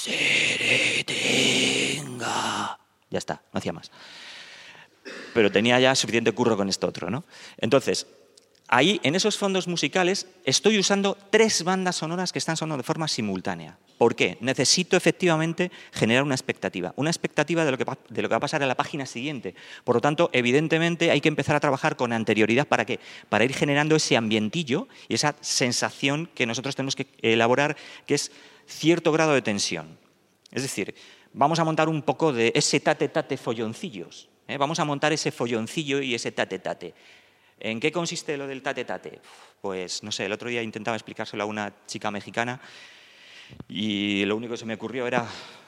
Siritinga! Ya está, no hacía más. Pero tenía ya suficiente curro con esto otro, ¿no? Entonces, ahí, en esos fondos musicales, estoy usando tres bandas sonoras que están sonando de forma simultánea. ¿Por qué? Necesito efectivamente generar una expectativa, una expectativa de lo que, de lo que va a pasar en la página siguiente. Por lo tanto, evidentemente, hay que empezar a trabajar con anterioridad. ¿Para qué? Para ir generando ese ambientillo y esa sensación que nosotros tenemos que elaborar, que es cierto grado de tensión. Es decir, vamos a montar un poco de ese tate-tate folloncillos. ¿eh? Vamos a montar ese folloncillo y ese tate-tate. ¿En qué consiste lo del tate-tate? Pues, no sé, el otro día intentaba explicárselo a una chica mexicana y lo único que se me ocurrió era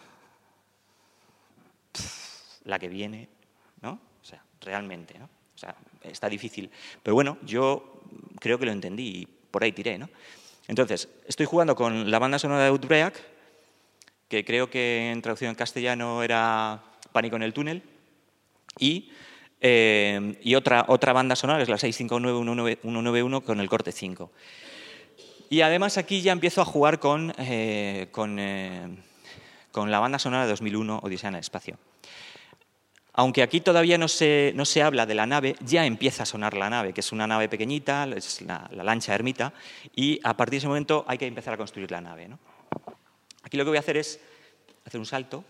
la que viene, ¿no? O sea, realmente, ¿no? O sea, está difícil. Pero bueno, yo creo que lo entendí y por ahí tiré, ¿no? Entonces, estoy jugando con la banda sonora de Outbreak, que creo que en traducción en castellano era Pánico en el túnel, y... Eh, y otra, otra banda sonora, que es la seis cinco nueve uno nueve uno con el corte cinco. Y además aquí ya empiezo a jugar con, eh, con, eh, con la banda sonora de dos mil uno, Odisea en el espacio. Aunque aquí todavía no se, no se habla de la nave, ya empieza a sonar la nave, que es una nave pequeñita, es la, la lancha Ermita, y a partir de ese momento hay que empezar a construir la nave, ¿no? Aquí lo que voy a hacer es hacer un salto.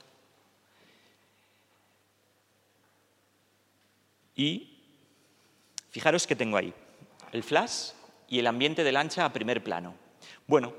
Y fijaros que tengo ahí el flash y el ambiente de lancha a primer plano. Bueno,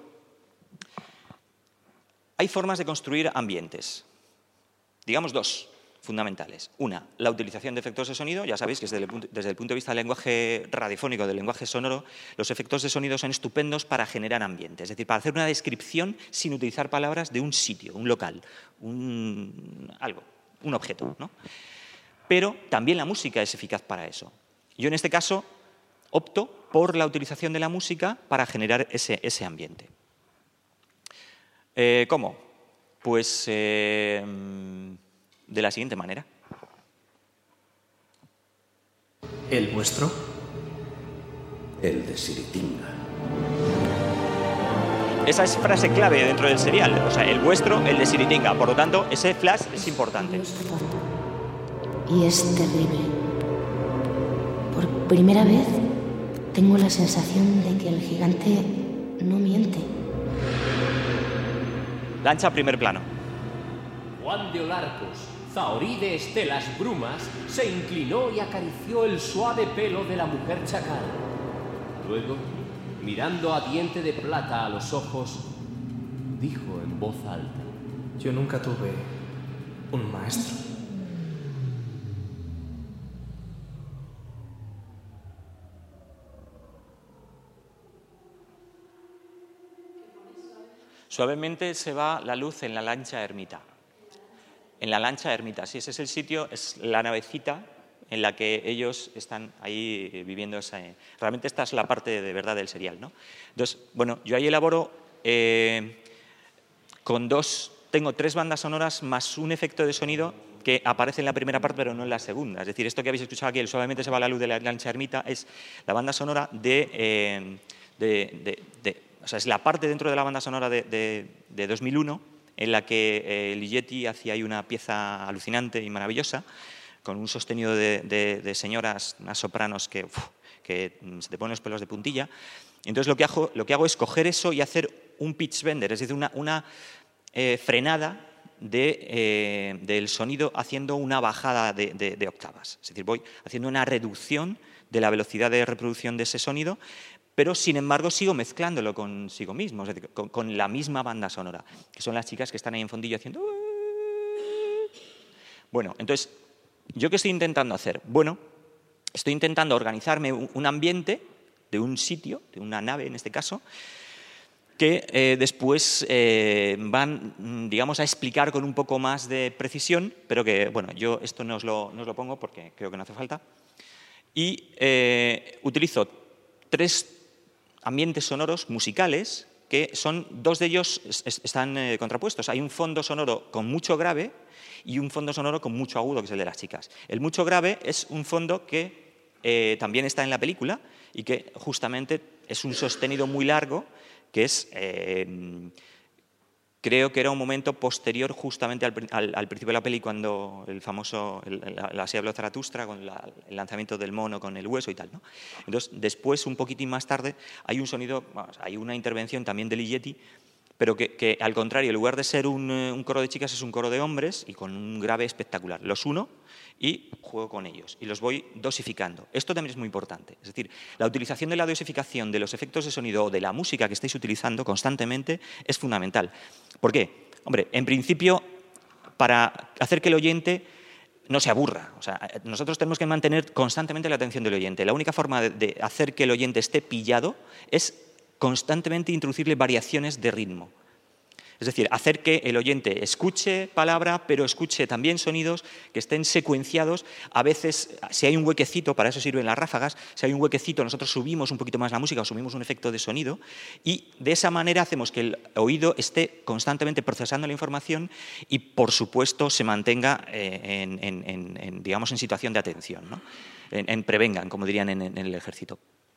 hay formas de construir ambientes. Digamos dos, fundamentales. Una, la utilización de efectos de sonido. Ya sabéis que desde el, punto, desde el punto de vista del lenguaje radiofónico, del lenguaje sonoro, los efectos de sonido son estupendos para generar ambientes. Es decir, para hacer una descripción sin utilizar palabras de un sitio, un local, un, algo, un objeto, ¿no? Pero también la música es eficaz para eso. Yo en este caso opto por la utilización de la música para generar ese, ese ambiente. Eh, ¿Cómo? Pues eh, de la siguiente manera. ¿El vuestro? El de Siritinga. Esa es frase clave dentro del serial. O sea, el vuestro, el de Siritinga. Por lo tanto, ese flash es importante. Y es terrible. Por primera vez tengo la sensación de que el gigante no miente. Lancha a primer plano. Juan de Olarcos, zahorí de estelas brumas, se inclinó y acarició el suave pelo de la mujer chacal. Luego, mirando a Diente de Plata a los ojos, dijo en voz alta: Yo nunca tuve un maestro. Suavemente se va la luz en la lancha Ermita. En la lancha Ermita, sí, ese es el sitio, es la navecita en la que ellos están ahí viviendo. Esa, realmente esta es la parte de verdad del serial, ¿no? Entonces, bueno, yo ahí elaboro eh, con dos, tengo tres bandas sonoras más un efecto de sonido que aparece en la primera parte pero no en la segunda. Es decir, esto que habéis escuchado aquí, el suavemente se va la luz de la lancha Ermita, es la banda sonora de... Eh, de, de, de O sea, es la parte dentro de la banda sonora de, de, de dos mil uno en la que eh, Ligeti hacía ahí una pieza alucinante y maravillosa con un sostenido de, de, de señoras, unas sopranos que, uf, que se te ponen los pelos de puntilla. Entonces lo que hago, lo que hago es coger eso y hacer un pitch bender, es decir, una, una eh, frenada de, eh, del sonido haciendo una bajada de, de, de octavas. Es decir, voy haciendo una reducción de la velocidad de reproducción de ese sonido, pero sin embargo sigo mezclándolo consigo mismo, es decir, con, con la misma banda sonora, que son las chicas que están ahí en fondillo haciendo... Bueno, entonces, ¿yo qué estoy intentando hacer? Bueno, estoy intentando organizarme un, un ambiente de un sitio, de una nave en este caso, que eh, después eh, van, digamos, a explicar con un poco más de precisión, pero que, bueno, yo esto no os lo, no os lo pongo porque creo que no hace falta. Y eh, utilizo tres ambientes sonoros musicales que son, dos de ellos están eh, contrapuestos. Hay un fondo sonoro con mucho grave y un fondo sonoro con mucho agudo, que es el de las chicas. El mucho grave es un fondo que eh, también está en la película y que justamente es un sostenido muy largo, que es, eh, creo que era un momento posterior justamente al, al, al principio de la peli, cuando el famoso, el, la, la Así habló Zaratustra, con la, el lanzamiento del mono con el hueso y tal, ¿no? Entonces, después, un poquitín más tarde, hay un sonido, vamos, hay una intervención también de Ligeti, pero que, que al contrario, en lugar de ser un, un coro de chicas, es un coro de hombres y con un grave espectacular. Los uno y juego con ellos y los voy dosificando. Esto también es muy importante. Es decir, la utilización de la dosificación de los efectos de sonido o de la música que estáis utilizando constantemente es fundamental. ¿Por qué? Hombre, en principio, para hacer que el oyente no se aburra. O sea, nosotros tenemos que mantener constantemente la atención del oyente. La única forma de, de hacer que el oyente esté pillado es constantemente introducirle variaciones de ritmo. Es decir, hacer que el oyente escuche palabra, pero escuche también sonidos que estén secuenciados. A veces, si hay un huequecito, para eso sirven las ráfagas, si hay un huequecito, nosotros subimos un poquito más la música o subimos un efecto de sonido y de esa manera hacemos que el oído esté constantemente procesando la información y, por supuesto, se mantenga eh, en, en, en, en, digamos, en situación de atención, ¿no? en, en prevengan, como dirían en, en el ejército.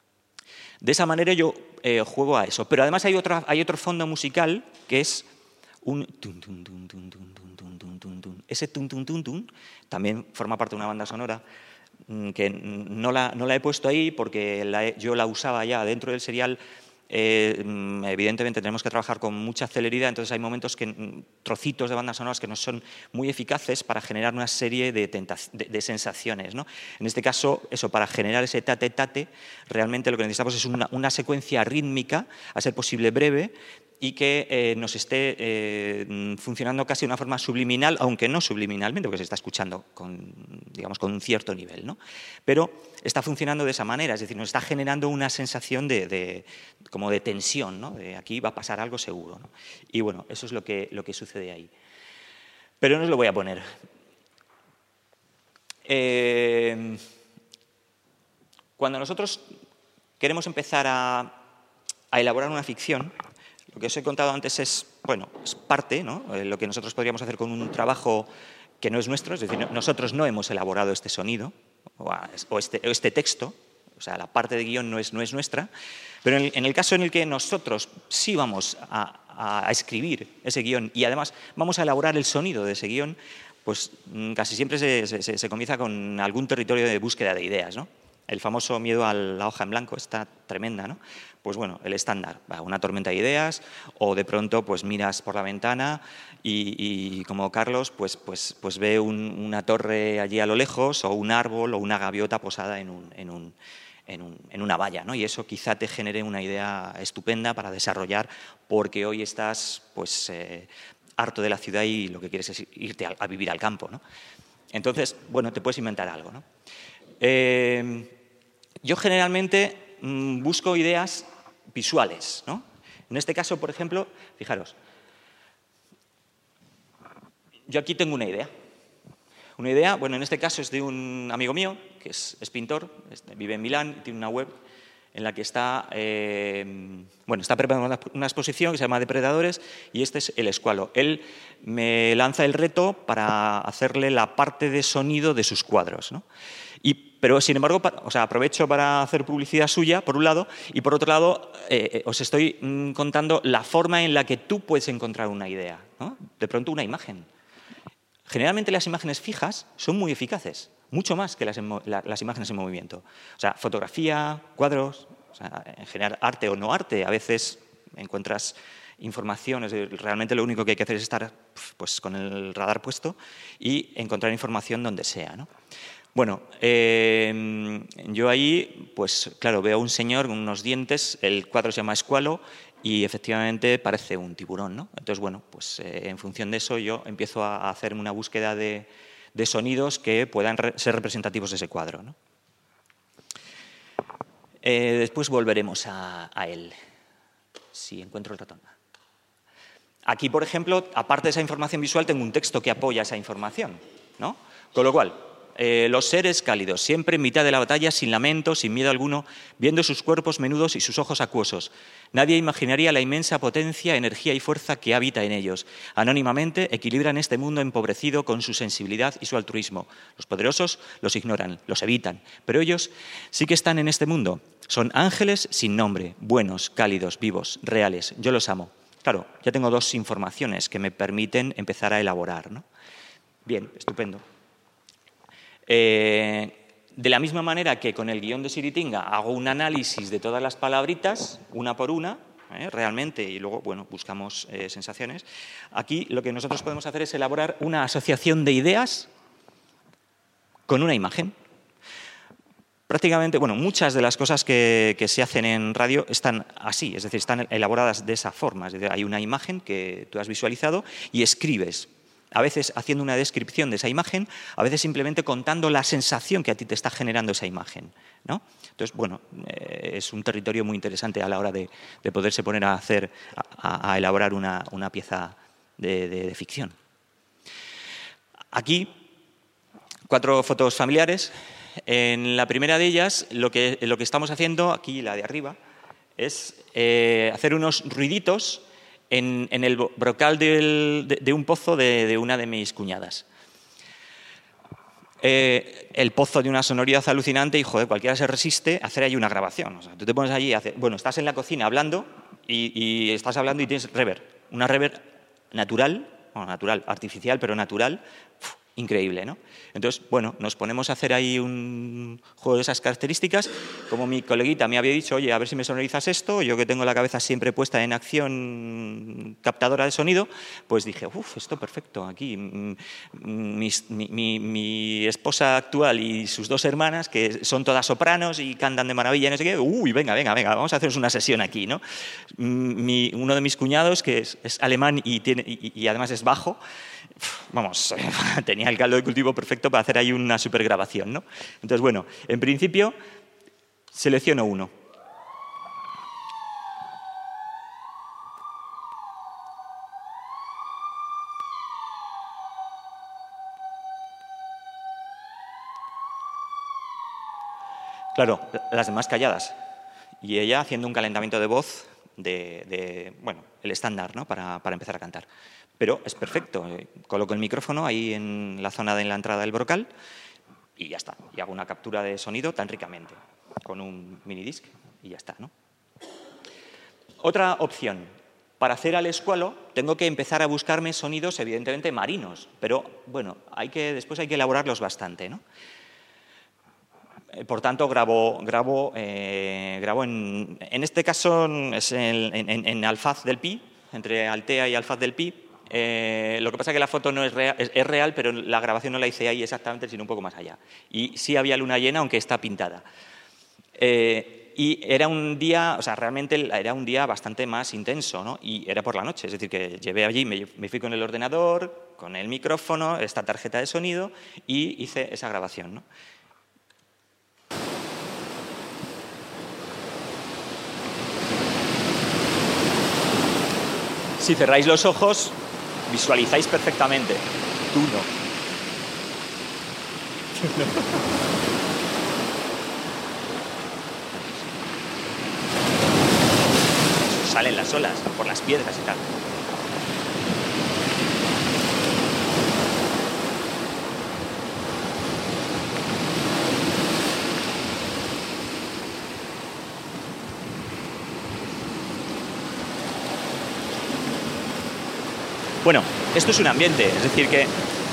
De esa manera yo eh, juego a eso. Pero además hay, otra, hay otro fondo musical que es un tun, tun, tun, tun, tun, tun, tun, tun, tun. Ese tun, tun, tun, tun también forma parte de una banda sonora que no la, no la he puesto ahí porque la he, yo la usaba ya dentro del serial. Eh, evidentemente tenemos que trabajar con mucha celeridad, entonces hay momentos que trocitos de bandas sonoras que nos son muy eficaces para generar una serie de, de, de sensaciones, ¿no? En este caso, eso, para generar ese tate-tate, realmente lo que necesitamos es una, una secuencia rítmica, a ser posible breve, y que eh, nos esté eh, funcionando casi de una forma subliminal, aunque no subliminalmente, porque se está escuchando con, digamos, con un cierto nivel, ¿no? Pero está funcionando de esa manera, es decir, nos está generando una sensación de, de, como de tensión, ¿no? De aquí va a pasar algo seguro, ¿no? Y bueno, eso es lo que, lo que sucede ahí. Pero no os lo voy a poner. Eh, cuando nosotros queremos empezar a, a elaborar una ficción, lo que os he contado antes es, bueno, es parte, ¿no? Lo que nosotros podríamos hacer con un trabajo que no es nuestro, es decir, nosotros no hemos elaborado este sonido o este, o este texto, o sea, la parte de guión no es, no es nuestra, pero en el, en el caso en el que nosotros sí vamos a, a escribir ese guión y además vamos a elaborar el sonido de ese guión, pues casi siempre se, se, se comienza con algún territorio de búsqueda de ideas, ¿no? El famoso miedo a la hoja en blanco está tremenda, ¿no? Pues bueno, el estándar, una tormenta de ideas, o de pronto pues miras por la ventana y, y como Carlos pues, pues, pues ve un, una torre allí a lo lejos, o un árbol o una gaviota posada en, un, en, un, en, un, en una valla, ¿no? Y eso quizá te genere una idea estupenda para desarrollar, porque hoy estás pues eh, harto de la ciudad y lo que quieres es irte a, a vivir al campo, ¿no? Entonces, bueno, te puedes inventar algo, ¿no? Eh, yo generalmente mmm, busco ideas visuales, ¿no? En este caso, por ejemplo, fijaros, yo aquí tengo una idea. Una idea, bueno, en este caso es de un amigo mío, que es, es pintor, es, vive en Milán, tiene una web en la que está, eh, bueno, está preparando una, una exposición que se llama Depredadores, y este es el escualo. Él me lanza el reto para hacerle la parte de sonido de sus cuadros, ¿no? Y, pero, sin embargo, pa, o sea, aprovecho para hacer publicidad suya, por un lado, y por otro lado, eh, os estoy mm, contando la forma en la que tú puedes encontrar una idea, ¿no? De pronto, una imagen. Generalmente las imágenes fijas son muy eficaces, mucho más que las, la, las imágenes en movimiento. O sea, fotografía, cuadros, o sea, en general arte o no arte, a veces encuentras información, realmente lo único que hay que hacer es estar pues, con el radar puesto y encontrar información donde sea, ¿no? Bueno, eh, yo ahí, pues claro, veo a un señor con unos dientes, el cuadro se llama Escualo y efectivamente parece un tiburón, ¿no? Entonces, bueno, pues eh, en función de eso yo empiezo a hacer una búsqueda de, de sonidos que puedan re ser representativos de ese cuadro, ¿no? Eh, después volveremos a, a él. si encuentro el ratón. Aquí, por ejemplo, aparte de esa información visual, tengo un texto que apoya esa información, ¿no? Con lo cual, eh, los seres cálidos, siempre en mitad de la batalla, sin lamento, sin miedo alguno, viendo sus cuerpos menudos y sus ojos acuosos. Nadie imaginaría la inmensa potencia, energía y fuerza que habita en ellos. Anónimamente equilibran este mundo empobrecido con su sensibilidad y su altruismo. Los poderosos los ignoran, los evitan, pero ellos sí que están en este mundo. Son ángeles sin nombre, buenos, cálidos, vivos, reales. Yo los amo. Claro, ya tengo dos informaciones que me permiten empezar a elaborar, ¿no? Bien, estupendo. Eh, de la misma manera que con el guión de Siritinga hago un análisis de todas las palabritas, una por una, ¿eh? realmente, y luego, bueno, buscamos eh, sensaciones. Aquí lo que nosotros podemos hacer es elaborar una asociación de ideas con una imagen. Prácticamente, bueno, muchas de las cosas que, que se hacen en radio están así, es decir, están elaboradas de esa forma. Es decir, hay una imagen que tú has visualizado y escribes, a veces haciendo una descripción de esa imagen, a veces simplemente contando la sensación que a ti te está generando esa imagen, ¿no? Entonces, bueno, eh, es un territorio muy interesante a la hora de, de poderse poner a hacer, a, a elaborar una, una pieza de, de, de ficción. Aquí, cuatro fotos familiares. En la primera de ellas, lo que, lo que estamos haciendo, aquí la de arriba, es eh, hacer unos ruiditos en, en el brocal del, de, de un pozo de, de una de mis cuñadas. Eh, el pozo de una sonoridad alucinante y, joder, cualquiera se resiste a hacer ahí una grabación. O sea, tú te pones allí, hace, bueno, estás en la cocina hablando y, y estás hablando y tienes reverb. Una reverb natural, bueno, natural, artificial, pero natural, uf, increíble, ¿no? Entonces, bueno, nos ponemos a hacer ahí un juego de esas características. Como mi coleguita me había dicho, oye, a ver si me sonorizas esto, yo que tengo la cabeza siempre puesta en acción captadora de sonido, pues dije, uff, esto perfecto, aquí. Mis, mi, mi, mi esposa actual y sus dos hermanas, que son todas sopranos y cantan de maravilla, no sé qué, uy, venga, venga, venga, vamos a hacernos una sesión aquí, ¿no? Mi, uno de mis cuñados, que es, es alemán y, tiene, y, y además es bajo, vamos, tenía el caldo de cultivo perfecto para hacer ahí una supergrabación, ¿no? Entonces, bueno, en principio selecciono uno. Claro, las demás calladas. Y ella haciendo un calentamiento de voz de, de bueno, el estándar, ¿no? Para, para empezar a cantar. Pero es perfecto. Coloco el micrófono ahí en la zona de la entrada del brocal y ya está. Y hago una captura de sonido tan ricamente con un minidisc y ya está, ¿no? Otra opción. Para hacer al escualo tengo que empezar a buscarme sonidos evidentemente marinos, pero bueno, hay que, después hay que elaborarlos bastante, ¿no? Por tanto, grabo, grabo, eh, grabo en, en este caso es en, en, en Alfaz del Pi, entre Altea y Alfaz del Pi. Eh, lo que pasa es que la foto no es real, es, es real, pero la grabación no la hice ahí exactamente, sino un poco más allá. Y sí había luna llena, aunque está pintada. Eh, y era un día, o sea, realmente era un día bastante más intenso, ¿no? Y era por la noche, es decir, que llevé allí, me, me fui con el ordenador, con el micrófono, esta tarjeta de sonido y hice esa grabación, ¿no? Si cerráis los ojos, visualizáis perfectamente. Tú no. Salen las olas por las piedras y tal. Bueno, esto es un ambiente, es decir que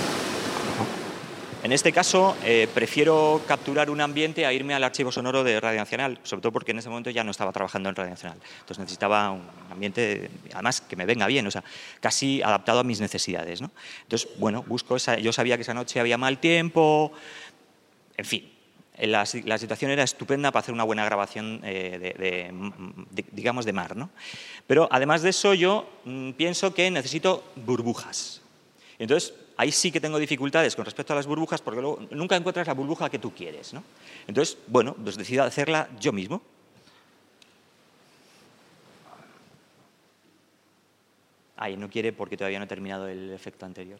en este caso eh, prefiero capturar un ambiente a irme al archivo sonoro de Radio Nacional, sobre todo porque en ese momento ya no estaba trabajando en Radio Nacional. Entonces necesitaba un ambiente, además, que me venga bien, o sea, casi adaptado a mis necesidades, ¿no? Entonces, bueno, busco esa, yo sabía que esa noche había mal tiempo, en fin. La, la situación era estupenda para hacer una buena grabación, eh, de, de, de, digamos, de mar, ¿no? Pero además de eso yo mmm, pienso que necesito burbujas. Entonces, ahí sí que tengo dificultades con respecto a las burbujas porque luego nunca encuentras la burbuja que tú quieres, ¿no? Entonces, bueno, pues decido hacerla yo mismo. Ahí, no quiere porque todavía no he terminado el efecto anterior.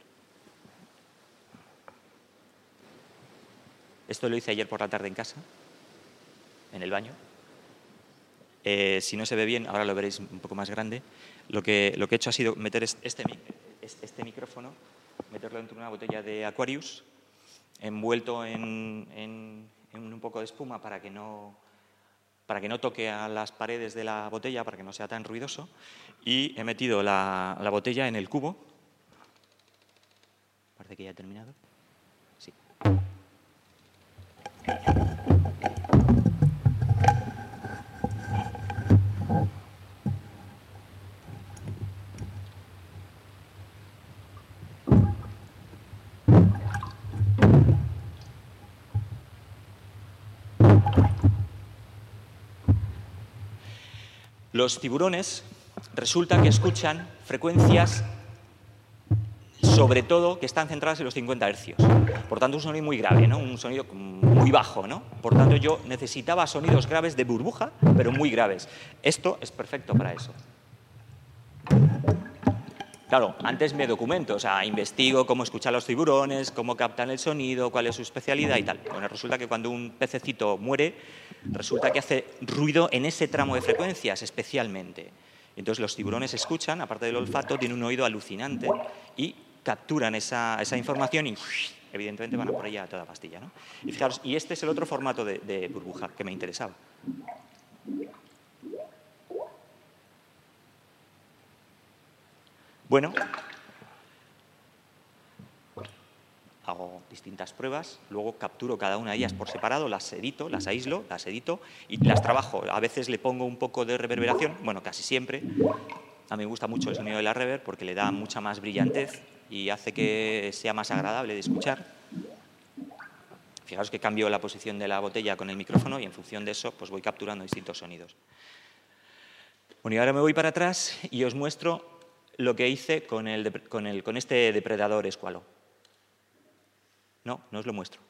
Esto lo hice ayer por la tarde en casa, en el baño. Eh, si no se ve bien, ahora lo veréis un poco más grande. Lo que, lo que he hecho ha sido meter este, este micrófono, meterlo dentro de una botella de Aquarius, envuelto en, en, en un poco de espuma para que no, para que no toque a las paredes de la botella, para que no sea tan ruidoso, y he metido la, la botella en el cubo. Parece que ya he terminado. Sí. Los tiburones resulta que escuchan frecuencias, sobre todo, que están centradas en los cincuenta hercios. Por tanto, un sonido muy grave, ¿no? Un sonido muy bajo, ¿no? Por tanto, yo necesitaba sonidos graves de burbuja, pero muy graves. Esto es perfecto para eso. Claro, antes me documento, o sea, investigo cómo escuchan los tiburones, cómo captan el sonido, cuál es su especialidad y tal. Bueno, resulta que cuando un pececito muere, resulta que hace ruido en ese tramo de frecuencias especialmente. Entonces los tiburones escuchan, aparte del olfato, tienen un oído alucinante y capturan esa, esa información y evidentemente van a por ella a toda pastilla, ¿no? Y fijaros, y este es el otro formato de, de burbuja que me interesaba. Bueno, hago distintas pruebas, luego capturo cada una de ellas por separado, las edito, las aíslo, las edito y las trabajo. A veces le pongo un poco de reverberación, bueno, casi siempre. A mí me gusta mucho el sonido de la reverb porque le da mucha más brillantez y hace que sea más agradable de escuchar. Fijaos que cambio la posición de la botella con el micrófono y en función de eso pues voy capturando distintos sonidos. Bueno, y ahora me voy para atrás y os muestro lo que hice con, el, con, el, con este depredador escualo. No, no os lo muestro.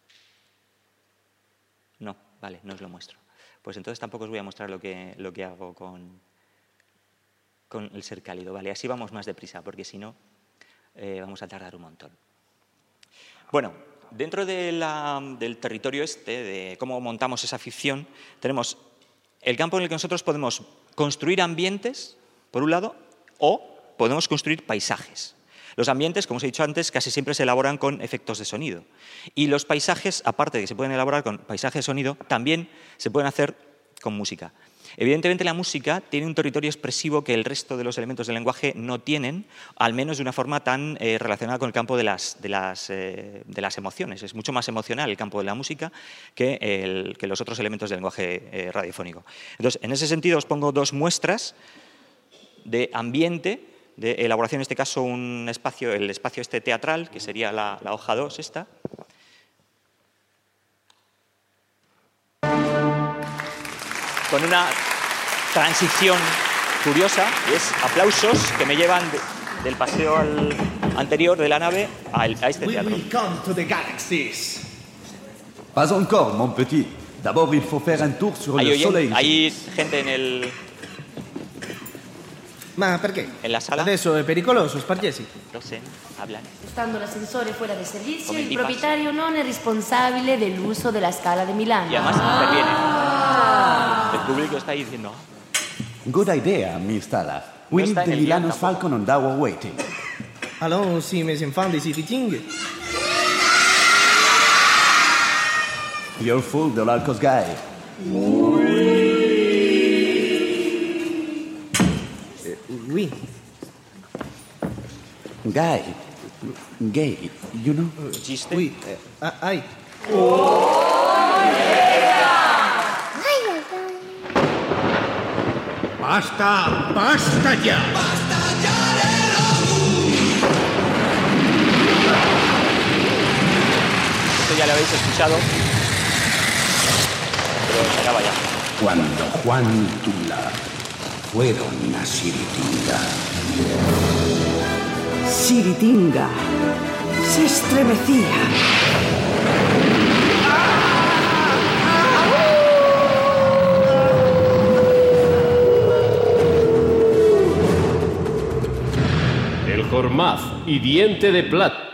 No, vale, no os lo muestro. Pues entonces tampoco os voy a mostrar lo que, lo que hago con, con el ser cálido. Vale, así vamos más deprisa, porque si no, eh, vamos a tardar un montón. Bueno, dentro de la, del territorio este, de cómo montamos esa ficción, tenemos el campo en el que nosotros podemos construir ambientes, por un lado, o podemos construir paisajes. Los ambientes, como os he dicho antes, casi siempre se elaboran con efectos de sonido. Y los paisajes, aparte de que se pueden elaborar con paisajes de sonido, también se pueden hacer con música. Evidentemente la música tiene un territorio expresivo que el resto de los elementos del lenguaje no tienen, al menos de una forma tan eh, relacionada con el campo de las, de, las, eh, de las emociones. Es mucho más emocional el campo de la música que, el, que los otros elementos del lenguaje eh, radiofónico. Entonces, en ese sentido os pongo dos muestras de ambiente, de elaboración, en este caso un espacio, el espacio este teatral, que sería la, la hoja dos esta. Con una transición curiosa, y es aplausos que me llevan de, del paseo al, anterior de la nave a, el, a este teatro. Pas encore, mon petit. D'abord, il faut faire un tour sur le soleil. Hay gente en el... Ma perché? En la sala. Adesso è pericoloso, spargesi. Lo sé, hablan. Stando l'ascensore fuera de servicio, Come il ti proprietario non è responsabile dell'uso della scala de Milano. Y además interviene. Ah. El público está ahí diciendo... Good idea, Miss Tala. We No need the Milanos Falcon on our waiting. Allons, si mes enfants des Siriting. You're full de l'Arcos guy. Oui. Guy. Gay, you know? Chiste. Oui. Ah, ay. ¡Basta! ¡Basta ya! Esto ya lo habéis escuchado, pero se acaba ya. Cuando Juan y Tula fueron a Siritinga. Siritinga se estremecía. y Diente de Plata.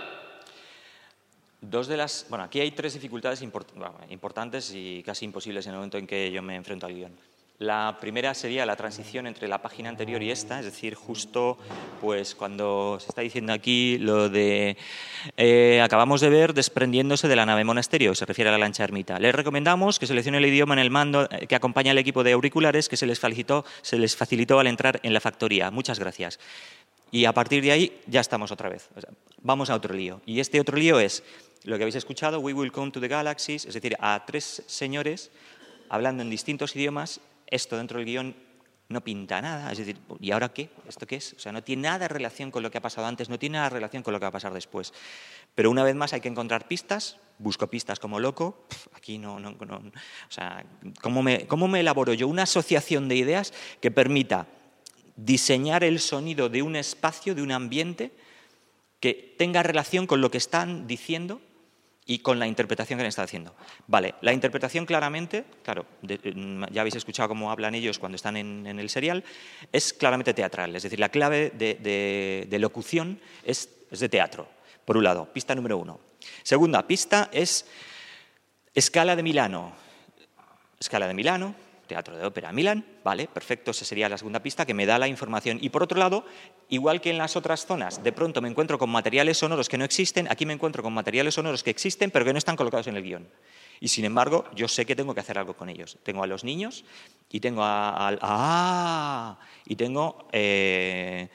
Dos de las... Bueno, aquí hay tres dificultades import, bueno, importantes y casi imposibles en el momento en que yo me enfrento al guión. La primera sería la transición entre la página anterior y esta, es decir, justo pues cuando se está diciendo aquí lo de eh, acabamos de ver desprendiéndose de la nave monasterio, se refiere a la lancha ermita. Les recomendamos que seleccione el idioma en el mando que acompaña al equipo de auriculares que se les facilitó, se les facilitó al entrar en la factoría. Muchas gracias. Y a partir de ahí ya estamos otra vez. O sea, vamos a otro lío. Y este otro lío es lo que habéis escuchado, We Will Come to the Galaxies, es decir, a tres señores hablando en distintos idiomas. Esto dentro del guión no pinta nada, es decir, ¿y ahora qué? ¿Esto qué es? O sea, no tiene nada de relación con lo que ha pasado antes, no tiene nada de relación con lo que va a pasar después. Pero una vez más hay que encontrar pistas, busco pistas como loco, aquí no... no, no o sea, ¿cómo me, ¿cómo me elaboro yo una asociación de ideas que permita diseñar el sonido de un espacio, de un ambiente, que tenga relación con lo que están diciendo y con la interpretación que le están haciendo? Vale, la interpretación claramente, claro, de, ya habéis escuchado cómo hablan ellos cuando están en, en el serial, es claramente teatral, es decir, la clave de, de, de locución es, es de teatro, por un lado, pista número uno. Segunda pista es Scala de Milano. Scala de Milano, Teatro de Ópera Milán, vale, perfecto, esa sería la segunda pista que me da la información. Y por otro lado, igual que en las otras zonas, de pronto me encuentro con materiales sonoros que no existen, aquí me encuentro con materiales sonoros que existen pero que no están colocados en el guión. Y sin embargo, yo sé que tengo que hacer algo con ellos. Tengo a los niños y tengo a... a, a ah, y tengo eh,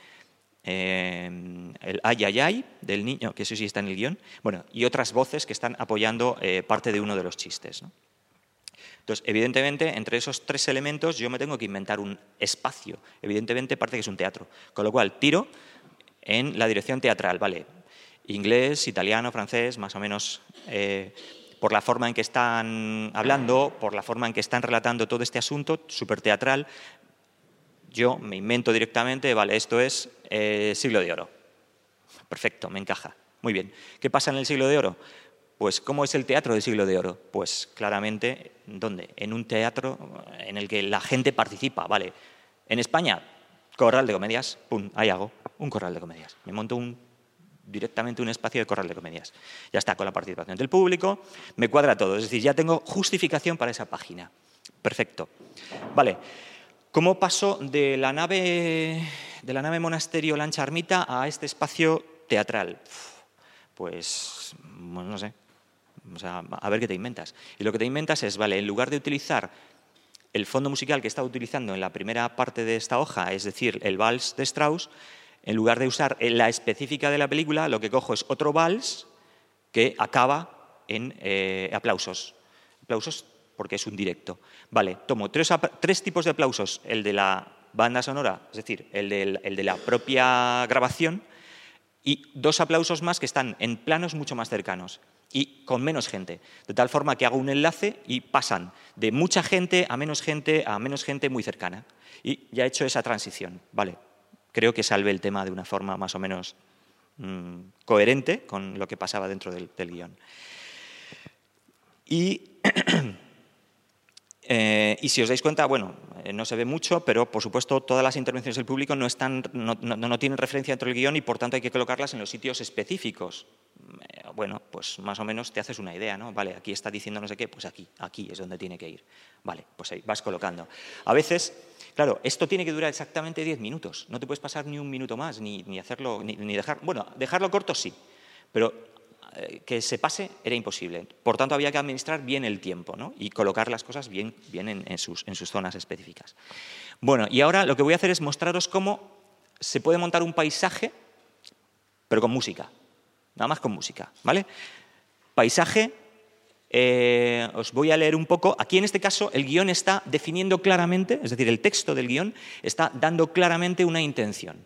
eh, el ay, ay, ay del niño, que eso sí está en el guión, bueno, y otras voces que están apoyando eh, parte de uno de los chistes, ¿no? Entonces, evidentemente, entre esos tres elementos yo me tengo que inventar un espacio. Evidentemente, parece que es un teatro. Con lo cual, tiro en la dirección teatral, ¿vale? Inglés, italiano, francés, más o menos, eh, por la forma en que están hablando, por la forma en que están relatando todo este asunto, súper teatral, yo me invento directamente, vale, esto es eh, siglo de oro. Perfecto, me encaja. Muy bien. ¿Qué pasa en el siglo de oro? Pues, ¿cómo es el teatro del siglo de oro? Pues, claramente, ¿dónde? En un teatro en el que la gente participa, ¿vale? En España, corral de comedias, pum, ahí hago un corral de comedias. Me monto un, directamente un espacio de corral de comedias. Ya está, con la participación del público, me cuadra todo. Es decir, ya tengo justificación para esa página. Perfecto. Vale, ¿cómo paso de la nave, de la nave monasterio lancha ermita a este espacio teatral? Pues, bueno, no sé. O sea, a ver qué te inventas. Y lo que te inventas es, vale, en lugar de utilizar el fondo musical que he estado utilizando en la primera parte de esta hoja, es decir, el vals de Strauss, en lugar de usar la específica de la película, lo que cojo es otro vals que acaba en eh, aplausos. Aplausos porque es un directo. Vale, tomo tres, tres tipos de aplausos. El de la banda sonora, es decir, el de, el de la propia grabación, y dos aplausos más que están en planos mucho más cercanos y con menos gente, de tal forma que hago un enlace y pasan de mucha gente a menos gente a menos gente muy cercana. Y ya he hecho esa transición. Vale, creo que salvé el tema de una forma más o menos mmm, coherente con lo que pasaba dentro del, del guión. Y... Eh, y si os dais cuenta, bueno, eh, no se ve mucho, pero por supuesto todas las intervenciones del público no, están, no, no, no tienen referencia dentro del guión y por tanto hay que colocarlas en los sitios específicos. Eh, bueno, pues más o menos te haces una idea, ¿no? Vale, aquí está diciendo no sé qué, pues aquí, aquí es donde tiene que ir. Vale, pues ahí vas colocando. A veces, claro, esto tiene que durar exactamente diez minutos, no te puedes pasar ni un minuto más, ni, ni hacerlo, ni, ni dejar, bueno, dejarlo corto sí, pero que se pase era imposible. Por tanto, había que administrar bien el tiempo, ¿no? Y colocar las cosas bien, bien en, en, sus, en sus zonas específicas. Bueno, y ahora lo que voy a hacer es mostraros cómo se puede montar un paisaje, pero con música. Nada más con música, ¿vale? Paisaje, eh, os voy a leer un poco. Aquí, en este caso, el guión está definiendo claramente, es decir, el texto del guión está dando claramente una intención.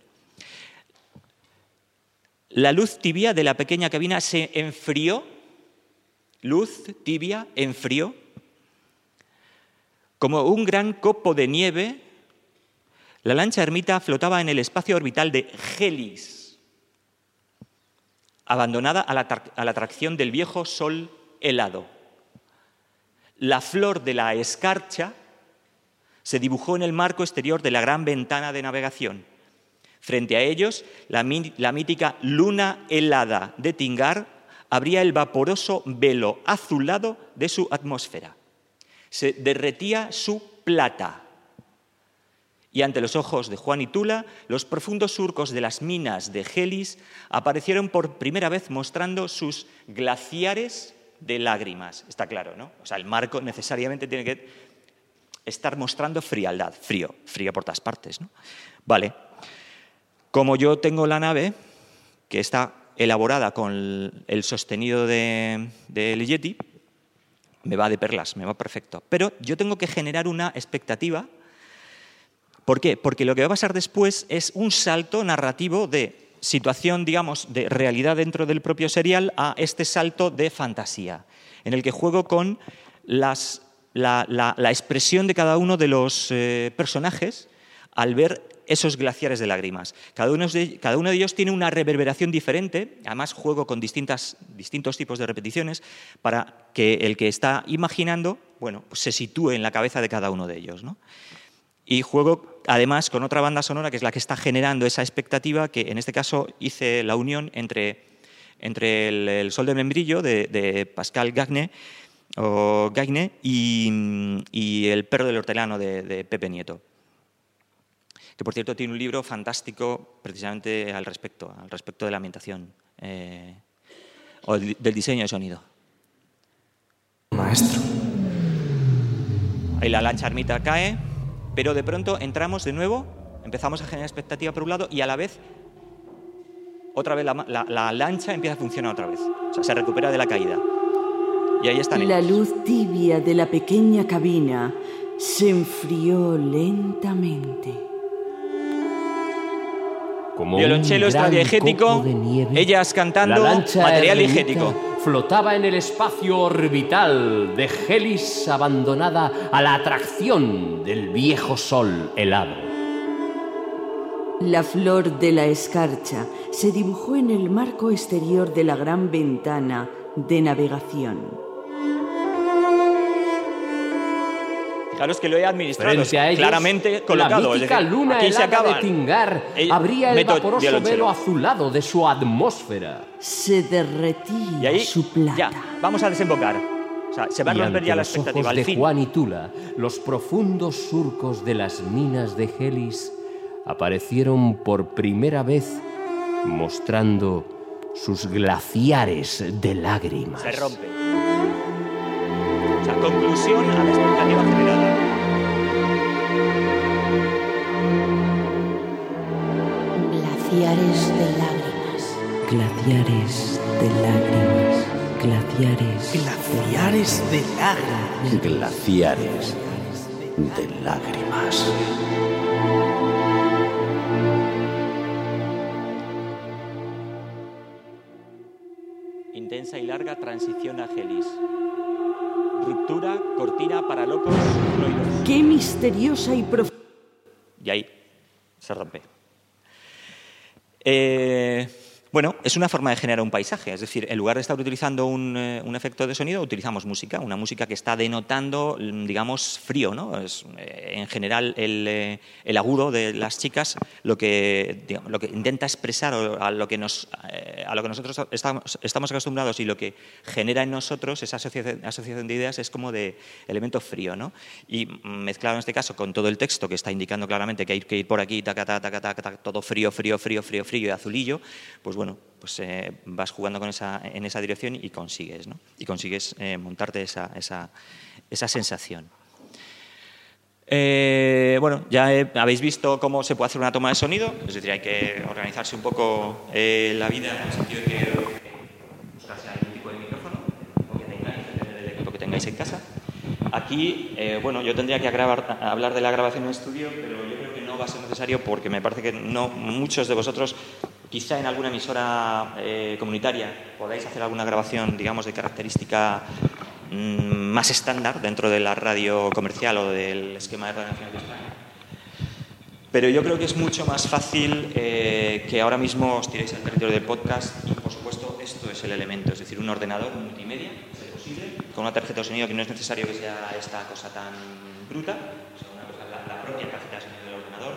La luz tibia de la pequeña cabina se enfrió, luz tibia, enfrió, como un gran copo de nieve. La lancha ermita flotaba en el espacio orbital de Gelis, abandonada a la, a la atracción del viejo sol helado. La flor de la escarcha se dibujó en el marco exterior de la gran ventana de navegación. Frente a ellos, la, la mítica luna helada de Tingar abría el vaporoso velo azulado de su atmósfera. Se derretía su plata. Y ante los ojos de Juan y Tula, los profundos surcos de las minas de Helis aparecieron por primera vez mostrando sus glaciares de lágrimas. Está claro, ¿no? O sea, el marco necesariamente tiene que estar mostrando frialdad, frío, frío por todas partes, ¿no? Vale. Como yo tengo la nave, que está elaborada con el sostenido de, de Ligeti, me va de perlas, me va perfecto. Pero yo tengo que generar una expectativa. ¿Por qué? Porque lo que va a pasar después es un salto narrativo de situación, digamos, de realidad dentro del propio serial a este salto de fantasía, en el que juego con las, la, la, la expresión de cada uno de los eh, personajes al ver esos glaciares de lágrimas. Cada uno de, cada uno de ellos tiene una reverberación diferente, además juego con distintas, distintos tipos de repeticiones para que el que está imaginando, bueno, pues se sitúe en la cabeza de cada uno de ellos, ¿no? Y juego además con otra banda sonora que es la que está generando esa expectativa, que en este caso hice la unión entre, entre el, el Sol de Membrillo de, de Pascal Gagné, o Gagné y, y El perro del hortelano de, de Pepe Nieto, que por cierto tiene un libro fantástico precisamente al respecto, al respecto de la ambientación eh, o del diseño de sonido. Maestro. Ahí la lancha ermita cae, pero de pronto entramos de nuevo, empezamos a generar expectativa por un lado y a la vez, otra vez la, la, la lancha empieza a funcionar otra vez. O sea, se recupera de la caída. Y ahí están ellos. La luz tibia de la pequeña cabina se enfrió lentamente. Como violonchelo extradiegético, ellas cantando material diegético. Flotaba en el espacio orbital de Helis abandonada a la atracción del viejo sol helado. La flor de la escarcha se dibujó en el marco exterior de la gran ventana de navegación. Fijaros que lo he administrado Frente a ellos, claramente colocado. La mítica es decir, luna aquí se helada acaba de Tingar abría el vaporoso velo azulado de su atmósfera. Se derretía y ahí, su plata. Ya, vamos a desembocar. O sea, se va a Y romper ante ya la los expectativa. ojos Al de fin. Juan y Tula, los profundos surcos de las minas de Helis aparecieron por primera vez mostrando sus glaciares de lágrimas. Se rompe. O sea, conclusión a la expectativa generada. Glaciares de lágrimas. Glaciares de lágrimas. Glaciares. Glaciares de lágrimas. Glaciares de lágrimas. Intensa y larga transición a Helis. Ruptura, cortina para locos, fluidos. ¡Qué misteriosa y profunda! Y ahí se rompe. Eh, bueno, es una forma de generar un paisaje. Es decir, en lugar de estar utilizando un, eh, un efecto de sonido, utilizamos música. Una música que está denotando, digamos, frío, ¿no? Es, eh, en general, el, eh, el agudo de las chicas lo que, digamos, lo que intenta expresar o a lo que, nos, eh, a lo que nosotros estamos, estamos acostumbrados y lo que genera en nosotros esa asociación, asociación de ideas es como de elemento frío, ¿no? Y mezclado en este caso con todo el texto que está indicando claramente que hay que ir por aquí, taca, taca, taca, taca, todo frío, frío, frío, frío, frío y azulillo, pues bueno, pues eh, vas jugando con esa, en esa dirección y consigues, ¿no? Y consigues eh, montarte esa, esa, esa sensación. Eh, bueno, ya he, habéis visto cómo se puede hacer una toma de sonido, es decir, hay que organizarse un poco eh, la vida en el sentido de que buscarse algún tipo de micrófono o que tengáis, depende del equipo que tengáis en casa. Aquí, eh, bueno, yo tendría que grabar, hablar de la grabación en estudio, pero yo creo que no va a ser necesario porque me parece que no muchos de vosotros, quizá en alguna emisora eh, comunitaria, podáis hacer alguna grabación, digamos, de característica mmm, más estándar dentro de la radio comercial o del esquema de Radio Nacional de España. Pero yo creo que es mucho más fácil eh, que ahora mismo os tiréis al territorio del podcast y, por supuesto, esto es el elemento, es decir, un ordenador multimedia, si es posible, con una tarjeta de sonido que no es necesario que sea esta cosa tan bruta, o sea, una cosa, la, la propia tarjeta de sonido del ordenador,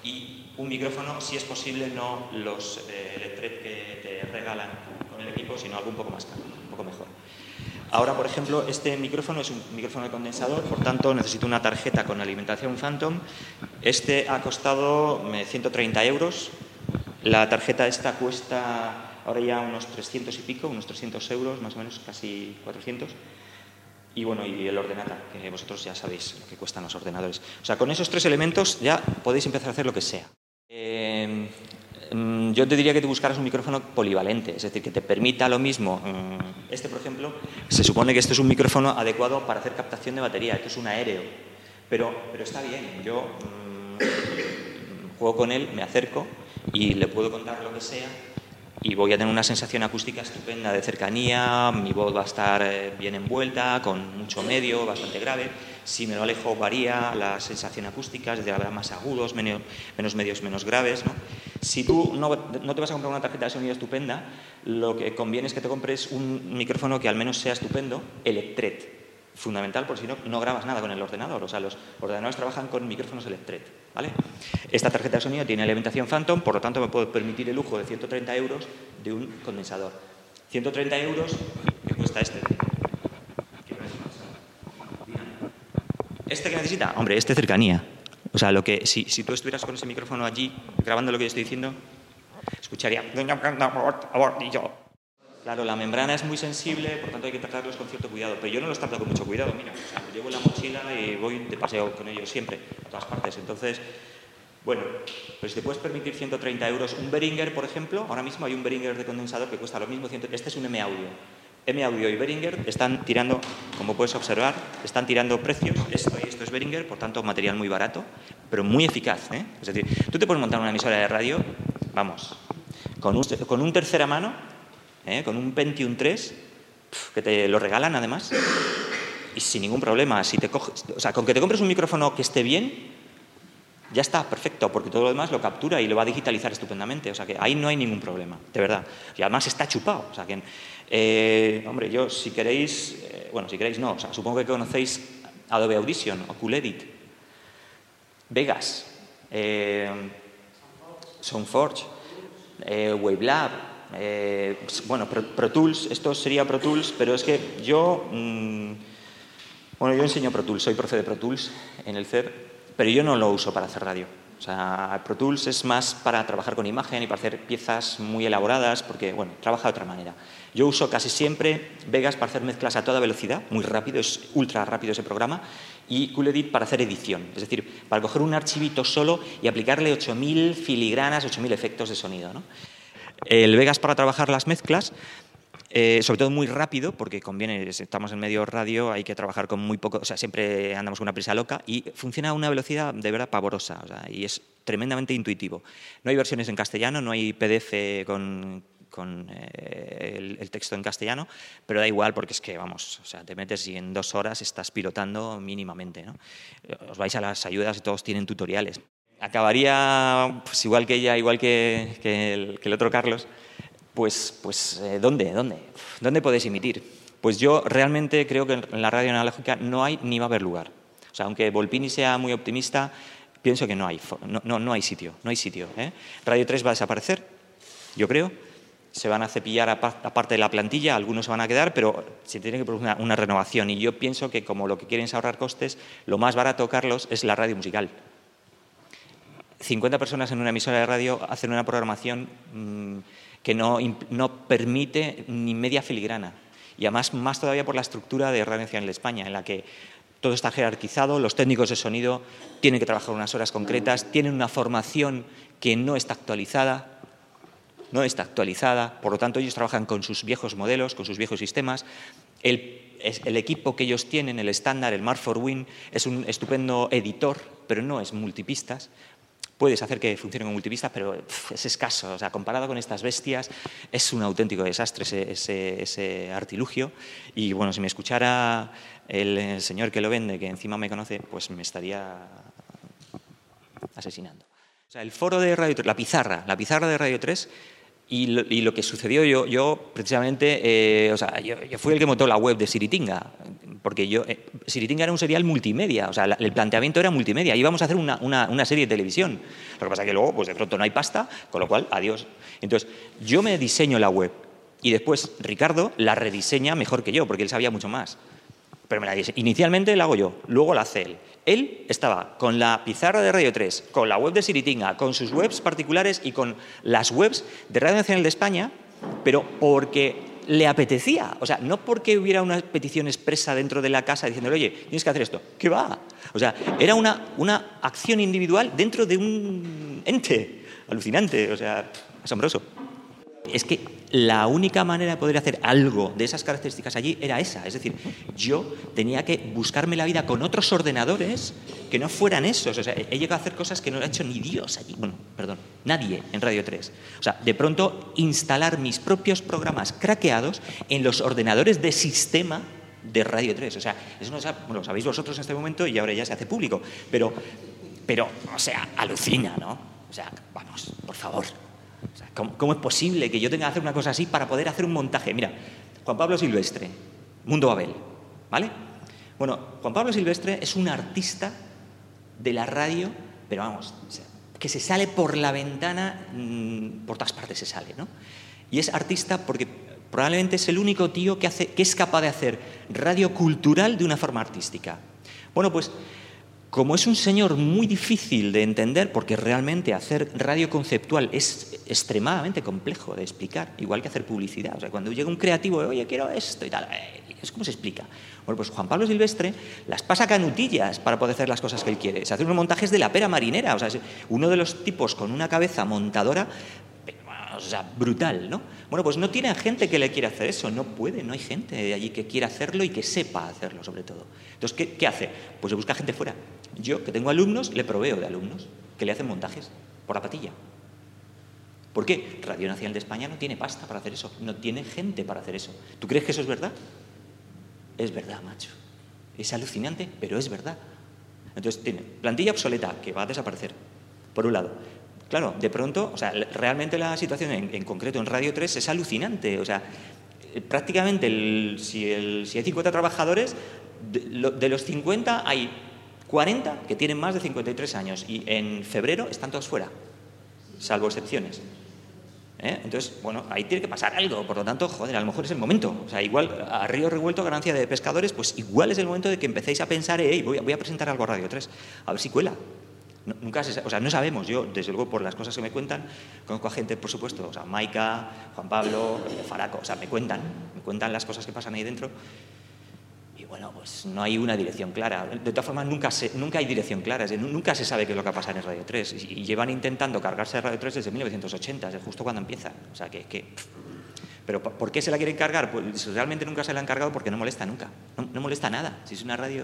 y un micrófono, si es posible, no los eh, Electret que te regalan con el equipo, sino algo un poco más caro, un poco mejor. Ahora, por ejemplo, este micrófono es un micrófono de condensador, por tanto necesito una tarjeta con alimentación Phantom. Este ha costado ciento treinta euros. La tarjeta esta cuesta ahora ya unos trescientos y pico, unos trescientos euros, más o menos, casi cuatrocientos. Y bueno, y el ordenador, que vosotros ya sabéis lo que cuestan los ordenadores. O sea, con esos tres elementos ya podéis empezar a hacer lo que sea. Eh, yo te diría que te buscaras un micrófono polivalente, es decir, que te permita lo mismo. Este, por ejemplo, se supone que este es un micrófono adecuado para hacer captación de batería, esto es un aéreo, pero, pero está bien. Yo mmm, juego con él, me acerco y le puedo contar lo que sea y voy a tener una sensación acústica estupenda de cercanía, mi voz va a estar eh, bien envuelta, con mucho medio, bastante grave. Si me lo alejo varía la sensación acústica, es decir, habrá más agudos, menos, menos medios, menos graves, ¿no? Si tú no, no te vas a comprar una tarjeta de sonido estupenda, lo que conviene es que te compres un micrófono que al menos sea estupendo, Electret. Fundamental, porque si no, no grabas nada con el ordenador. O sea, los ordenadores trabajan con micrófonos Electret, ¿vale? Esta tarjeta de sonido tiene alimentación Phantom, por lo tanto me puedo permitir el lujo de ciento treinta euros de un condensador. ciento treinta euros, ¿qué cuesta este? ¿Este qué necesita? Hombre, este cercanía. O sea, lo que, si, si tú estuvieras con ese micrófono allí, grabando lo que yo estoy diciendo, escucharía... Claro, la membrana es muy sensible, por tanto hay que tratarlos con cierto cuidado. Pero yo no los trato con mucho cuidado, mira. O sea, llevo la mochila y voy de paseo con ellos siempre, a todas partes. Entonces, bueno, pues si te puedes permitir ciento treinta euros. Un Behringer, por ejemplo, ahora mismo hay un Behringer de condensador que cuesta lo mismo. Este es un M-Audio. M-Audio y Behringer están tirando, como puedes observar, están tirando precios. Esto y esto es Behringer, por tanto, material muy barato, pero muy eficaz, ¿eh? Es decir, tú te puedes montar una emisora de radio, vamos, con un, con un tercera mano, ¿eh? Con un Pentium tres, que te lo regalan además, y sin ningún problema. Si te coges, o sea, con que te compres un micrófono que esté bien, ya está, perfecto, porque todo lo demás lo captura y lo va a digitalizar estupendamente. O sea, que ahí no hay ningún problema, de verdad. Y además está chupado. O sea, que, eh, hombre, yo, si queréis, eh, bueno, si queréis no, o sea, supongo que conocéis Adobe Audition o Cool Edit, Vegas, eh, Soundforge, eh, Wavelab, eh, bueno, Pro, Pro Tools, esto sería Pro Tools, pero es que yo, mmm, bueno, yo enseño Pro Tools, soy profe de Pro Tools en el C E R, pero yo no lo uso para hacer radio. O sea, Pro Tools es más para trabajar con imagen y para hacer piezas muy elaboradas, porque, bueno, trabaja de otra manera. Yo uso casi siempre Vegas para hacer mezclas a toda velocidad, muy rápido, es ultra rápido ese programa, y Cool Edit para hacer edición, es decir, para coger un archivito solo y aplicarle ocho mil filigranas, ocho mil efectos de sonido, ¿no? El Vegas para trabajar las mezclas, Eh, sobre todo muy rápido, porque conviene, si estamos en medio radio, hay que trabajar con muy poco, o sea, siempre andamos con una prisa loca y funciona a una velocidad de verdad pavorosa, o sea, y es tremendamente intuitivo. No hay versiones en castellano, no hay P D F con, con eh, el, el texto en castellano, pero da igual porque es que, vamos, o sea, te metes y en dos horas estás pilotando mínimamente, ¿no? Os vais a las ayudas y todos tienen tutoriales. Acabaría, pues igual que ella, igual que, que, el, que el otro Carlos. Pues, pues eh, ¿dónde? ¿Dónde? ¿Dónde podéis emitir? Pues yo realmente creo que en la radio analógica no hay ni va a haber lugar. O sea, aunque Volpini sea muy optimista, pienso que no hay, no, no, no hay sitio, no hay sitio, ¿eh? Radio tres va a desaparecer, yo creo. Se van a cepillar aparte de la plantilla, algunos se van a quedar, pero se tiene que producir una, una renovación. Y yo pienso que como lo que quieren es ahorrar costes, lo más barato, Carlos, es la radio musical. cincuenta personas en una emisora de radio hacen una programación mmm, que no, no permite ni media filigrana. Y además, más todavía por la estructura de Radio Nacional de España, en la que todo está jerarquizado, los técnicos de sonido tienen que trabajar unas horas concretas, tienen una formación que no está actualizada, no está actualizada, por lo tanto ellos trabajan con sus viejos modelos, con sus viejos sistemas. El, el equipo que ellos tienen, el estándar, el Mark for Win, es un estupendo editor, pero no es multipistas. Puedes hacer que funcione con multipistas, pero pff, es escaso. O sea, comparado con estas bestias, es un auténtico desastre ese, ese, ese artilugio. Y bueno, si me escuchara el, el señor que lo vende, que encima me conoce, pues me estaría asesinando. O sea, el foro de Radio tres, la pizarra, la pizarra de Radio tres, y lo, y lo que sucedió, yo, yo precisamente, eh, o sea, yo, yo fui el que montó la web de Siritinga. porque yo, eh, Siritinga era un serial multimedia, o sea, la, el planteamiento era multimedia, íbamos a hacer una, una, una serie de televisión. Lo que pasa es que luego, pues de pronto no hay pasta, con lo cual, adiós. Entonces, yo me diseño la web y después Ricardo la rediseña mejor que yo, porque él sabía mucho más. Pero me la dice, inicialmente la hago yo, luego la hace él. Él estaba con la pizarra de Radio tres, con la web de Siritinga, con sus webs particulares y con las webs de Radio Nacional de España, pero porque le apetecía. O sea, no porque hubiera una petición expresa dentro de la casa diciéndole, oye, tienes que hacer esto. ¿Qué va? O sea, era una, una acción individual dentro de un ente alucinante, o sea, asombroso. Es que la única manera de poder hacer algo de esas características allí era esa. Es decir, yo tenía que buscarme la vida con otros ordenadores que no fueran esos. O sea, he llegado a hacer cosas que no ha hecho ni Dios allí. Bueno, perdón, nadie en Radio tres. O sea, de pronto instalar mis propios programas craqueados en los ordenadores de sistema de Radio tres. O sea, eso no bueno, lo sabéis vosotros en este momento y ahora ya se hace público. Pero, pero o sea, alucina, ¿no? O sea, vamos, por favor. O sea, ¿cómo, ¿Cómo es posible que yo tenga que hacer una cosa así para poder hacer un montaje? Mira, Juan Pablo Silvestre, Mundo Babel, ¿vale? Bueno, Juan Pablo Silvestre es un artista de la radio, pero vamos, o sea, que se sale por la ventana, mmm, por todas partes se sale, ¿no? Y es artista porque probablemente es el único tío que, hace, que es capaz de hacer radio cultural de una forma artística. Bueno, pues como es un señor muy difícil de entender, porque realmente hacer radio conceptual es extremadamente complejo de explicar, igual que hacer publicidad. O sea, cuando llega un creativo, oye, quiero esto y tal, es como se explica. Bueno, pues Juan Pablo Silvestre las pasa canutillas para poder hacer las cosas que él quiere. Se hace unos montajes de la pera marinera. O sea, es uno de los tipos con una cabeza montadora, o sea, brutal, ¿no? Bueno, pues no tiene gente que le quiera hacer eso, no puede, no hay gente allí que quiera hacerlo y que sepa hacerlo, sobre todo. Entonces, ¿qué, qué hace? Pues se busca gente fuera. Yo, que tengo alumnos, le proveo de alumnos que le hacen montajes por la patilla. ¿Por qué? Radio Nacional de España no tiene pasta para hacer eso, no tiene gente para hacer eso. ¿Tú crees que eso es verdad? Es verdad, macho. Es alucinante, pero es verdad. Entonces, tiene plantilla obsoleta que va a desaparecer, por un lado. Claro, de pronto, o sea, realmente la situación en, en concreto en Radio tres es alucinante. O sea, prácticamente, el, si, el, si hay cincuenta trabajadores, de, lo, de los cincuenta hay cuarenta que tienen más de cincuenta y tres años y en febrero están todos fuera, salvo excepciones. ¿Eh? Entonces, bueno, ahí tiene que pasar algo. Por lo tanto, joder, a lo mejor es el momento. O sea, igual, a río revuelto, ganancia de pescadores, pues igual es el momento de que empecéis a pensar, hey, voy a, voy a presentar algo a Radio tres, a ver si cuela. No, nunca se, o sea, no sabemos. Yo, desde luego, por las cosas que me cuentan, conozco a gente, por supuesto, o sea, Maika, Juan Pablo, Faraco, o sea, me cuentan, me cuentan las cosas que pasan ahí dentro. Y bueno, pues no hay una dirección clara. De todas formas, nunca, se, nunca hay dirección clara. Es decir, nunca se sabe qué es lo que va a pasar en Radio tres. Y, y llevan intentando cargarse de Radio tres desde mil novecientos ochenta, desde justo cuando empiezan. O sea, que... que ¿Pero por qué se la quieren cargar? Pues realmente nunca se la han cargado porque no molesta nunca. No, no molesta nada. Si es una radio...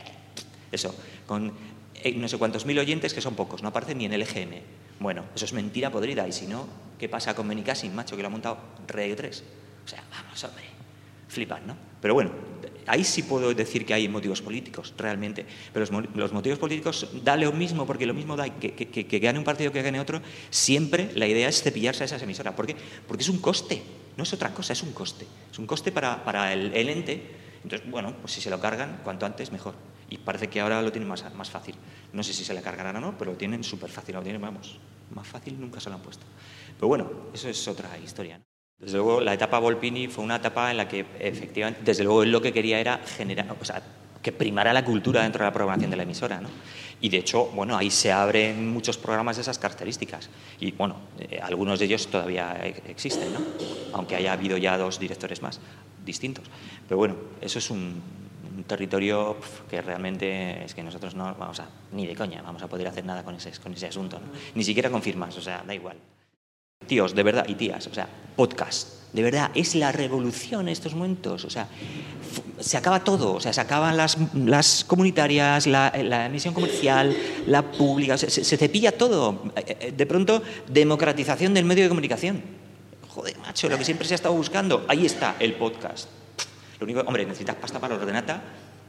Eso, con no sé cuántos mil oyentes, que son pocos, no aparecen ni en el E G M. Bueno, eso es mentira podrida. Y si no, ¿qué pasa con Benicassim, macho, que lo ha montado Radio tres? O sea, vamos, hombre, flipan, ¿no? Pero bueno, ahí sí puedo decir que hay motivos políticos, realmente. Pero los, los motivos políticos da lo mismo, porque lo mismo da que, que, que, que gane un partido que gane otro. Siempre la idea es cepillarse a esas emisoras. ¿Por qué? Porque es un coste, no es otra cosa, es un coste. Es un coste para, para el, el ente. Entonces, bueno, pues si se lo cargan, cuanto antes, mejor. Y parece que ahora lo tienen más, más fácil. No sé si se le cargarán o no, pero lo tienen súper fácil. Lo tienen, vamos, más fácil nunca se lo han puesto. Pero bueno, eso es otra historia, ¿no? Desde luego, la etapa Volpini fue una etapa en la que, efectivamente, desde luego, él lo que quería era generar, o sea, que primara la cultura dentro de la programación de la emisora, ¿no? Y, de hecho, bueno, ahí se abren muchos programas de esas características. Y, bueno, eh, algunos de ellos todavía existen, ¿no? Aunque haya habido ya dos directores más distintos. Pero, bueno, eso es un... un territorio que realmente es que nosotros no vamos a, ni de coña, vamos a poder hacer nada con ese, con ese asunto, ¿no? Ni siquiera con firmas, o sea, da igual. Tíos, de verdad, y tías, o sea, podcast, de verdad, es la revolución en estos momentos, o sea, se acaba todo, o sea, se acaban las, las comunitarias, la, la emisión comercial, la pública, se, se cepilla todo. De pronto, democratización del medio de comunicación. Joder, macho, lo que siempre se ha estado buscando, ahí está el podcast. Lo único, hombre, necesitas pasta para la ordenata,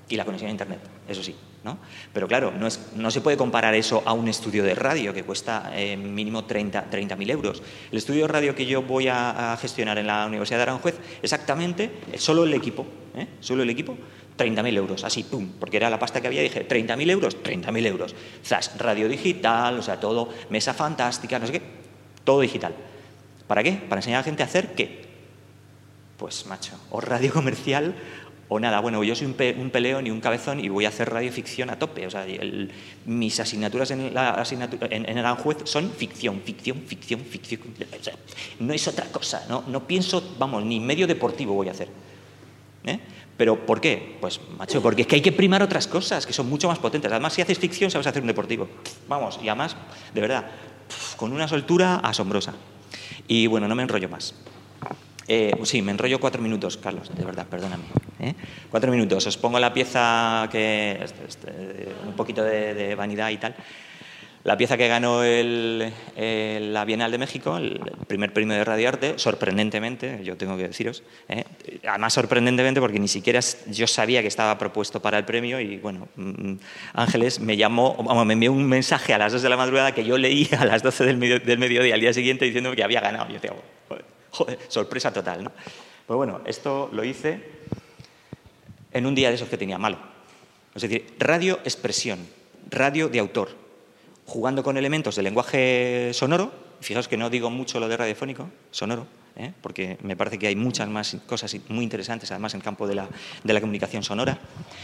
y la conexión a Internet, eso sí, ¿no? Pero claro, no, es, no se puede comparar eso a un estudio de radio que cuesta eh, mínimo treinta mil euros. El estudio de radio que yo voy a, a gestionar en la Universidad de Aranjuez, exactamente, solo el equipo, ¿eh? solo el equipo, treinta mil euros, así, pum, porque era la pasta que había, dije, treinta mil euros, treinta mil euros. Zas, radio digital, o sea, todo, mesa fantástica, no sé qué, todo digital. ¿Para qué? Para enseñar a la gente a hacer ¿qué? Pues, macho, o radio comercial o nada. Bueno, yo soy un, pe un peleón y un cabezón y voy a hacer radioficción a tope. O sea, el, mis asignaturas en, la asignatura, en, en Aranjuez son ficción, ficción, ficción, ficción. O sea, no es otra cosa, ¿no? No pienso, vamos, ni medio deportivo voy a hacer. ¿Eh? ¿Pero por qué? Pues, macho, porque es que hay que primar otras cosas que son mucho más potentes. Además, si haces ficción, sabes hacer un deportivo. Vamos, y además, de verdad, con una soltura asombrosa. Y bueno, no me enrollo más. Eh, sí, me enrollo cuatro minutos, Carlos, de verdad, perdóname. ¿eh? Cuatro minutos, os pongo la pieza que... Este, este, un poquito de, de vanidad y tal. La pieza que ganó el, el, la Bienal de México, el primer premio de radioarte, sorprendentemente, yo tengo que deciros, ¿eh? además sorprendentemente porque ni siquiera yo sabía que estaba propuesto para el premio y bueno, Ángeles me llamó, me envió un mensaje a las dos de la madrugada que yo leí a las doce del, medio, del mediodía al día siguiente diciéndome que había ganado. Yo decía, joder, joder, sorpresa total, ¿no? Pues bueno, esto lo hice en un día de esos que tenía malo. Es decir, radio expresión, radio de autor, jugando con elementos de lenguaje sonoro. Fijaos que no digo mucho lo de radiofónico, sonoro, ¿eh? porque me parece que hay muchas más cosas muy interesantes, además en el campo de la, de la comunicación sonora.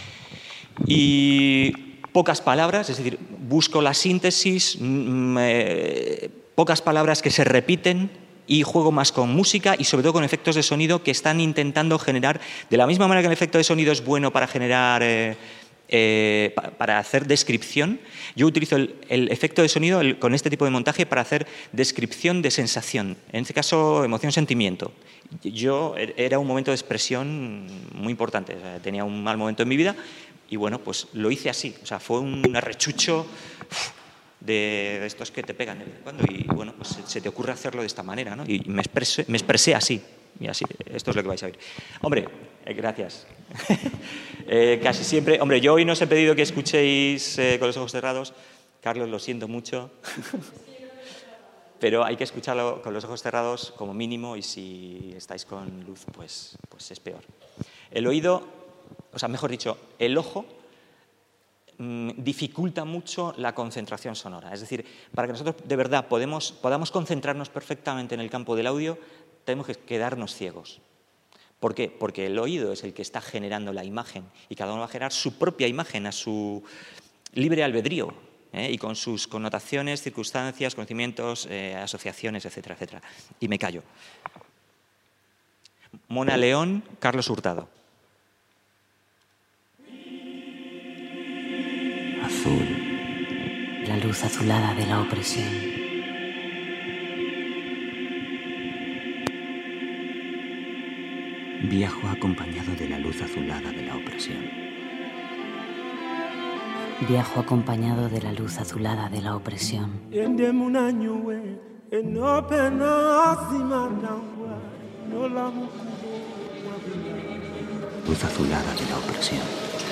Y pocas palabras, es decir, busco la síntesis, eh, pocas palabras que se repiten y juego más con música y sobre todo con efectos de sonido que están intentando generar, de la misma manera que el efecto de sonido es bueno para generar... Eh, Eh, para hacer descripción, yo utilizo el, el efecto de sonido el, con este tipo de montaje para hacer descripción de sensación, en este caso emoción-sentimiento. Yo era un momento de expresión muy importante, o sea, tenía un mal momento en mi vida y bueno, pues lo hice así, o sea, fue un arrechucho de, de estos que te pegan de vez en cuando y bueno, pues se, se te ocurre hacerlo de esta manera, ¿no? Y me expresé, me expresé así. Y así, esto es lo que vais a oír. Hombre, eh, gracias. eh, casi siempre... Hombre, yo hoy no os he pedido que escuchéis eh, con los ojos cerrados. Carlos, lo siento mucho. Pero hay que escucharlo con los ojos cerrados como mínimo y si estáis con luz, pues, pues es peor. El oído, o sea, mejor dicho, el ojo mmm, dificulta mucho la concentración sonora. Es decir, para que nosotros de verdad podemos, podamos concentrarnos perfectamente en el campo del audio, tenemos que quedarnos ciegos. ¿Por qué? Porque el oído es el que está generando la imagen y cada uno va a generar su propia imagen a su libre albedrío ¿eh? y con sus connotaciones, circunstancias, conocimientos, eh, asociaciones, etcétera, etcétera. Y me callo. Mona León, Carlos Hurtado. Azul. La luz azulada de la opresión. Viajo acompañado de la luz azulada de la opresión. Viajo acompañado de la luz azulada de la opresión. Luz azulada de la opresión.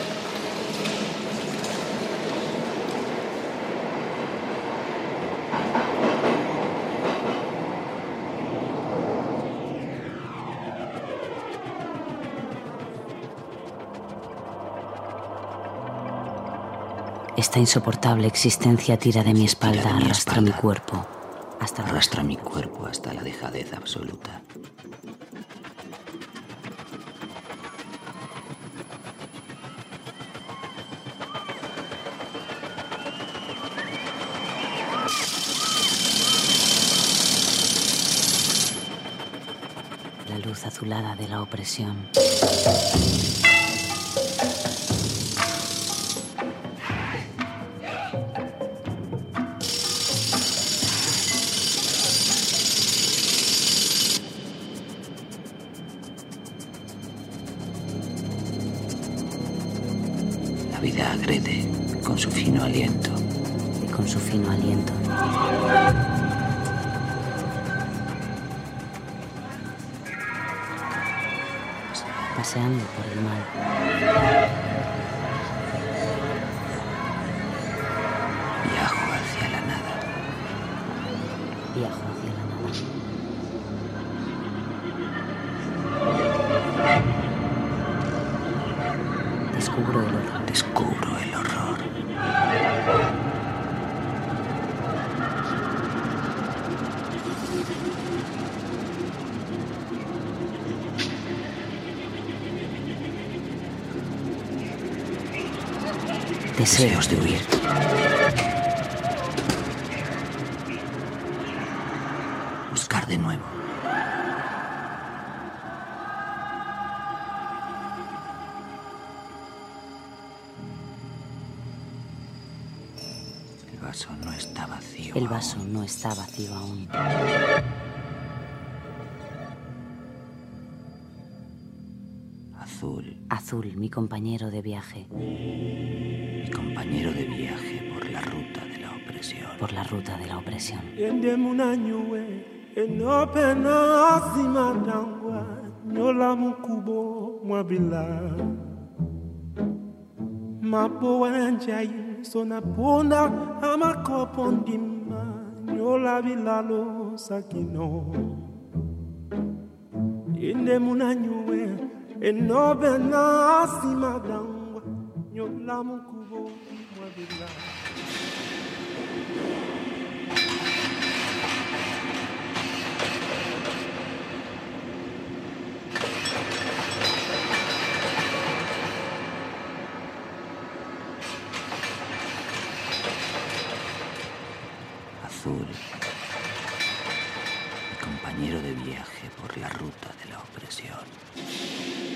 Esta insoportable existencia tira de mi espalda, de mi arrastra espalda. mi cuerpo hasta la... Arrastra mi cuerpo hasta la dejadez absoluta. La luz azulada de la opresión. La vida agrede con su fino aliento. Y con su fino aliento. Paseando por el mal. Descubro el horror. Descubro el horror. Deseos de huir. Buscar de nuevo. El vaso no está vacío. El vaso aún. no está vacío aún. Azul. Azul, mi compañero de viaje. Mi compañero de viaje por la ruta de la opresión. Por la ruta de la opresión. Azul. Mi compañero de viaje por la ruta de la opresión.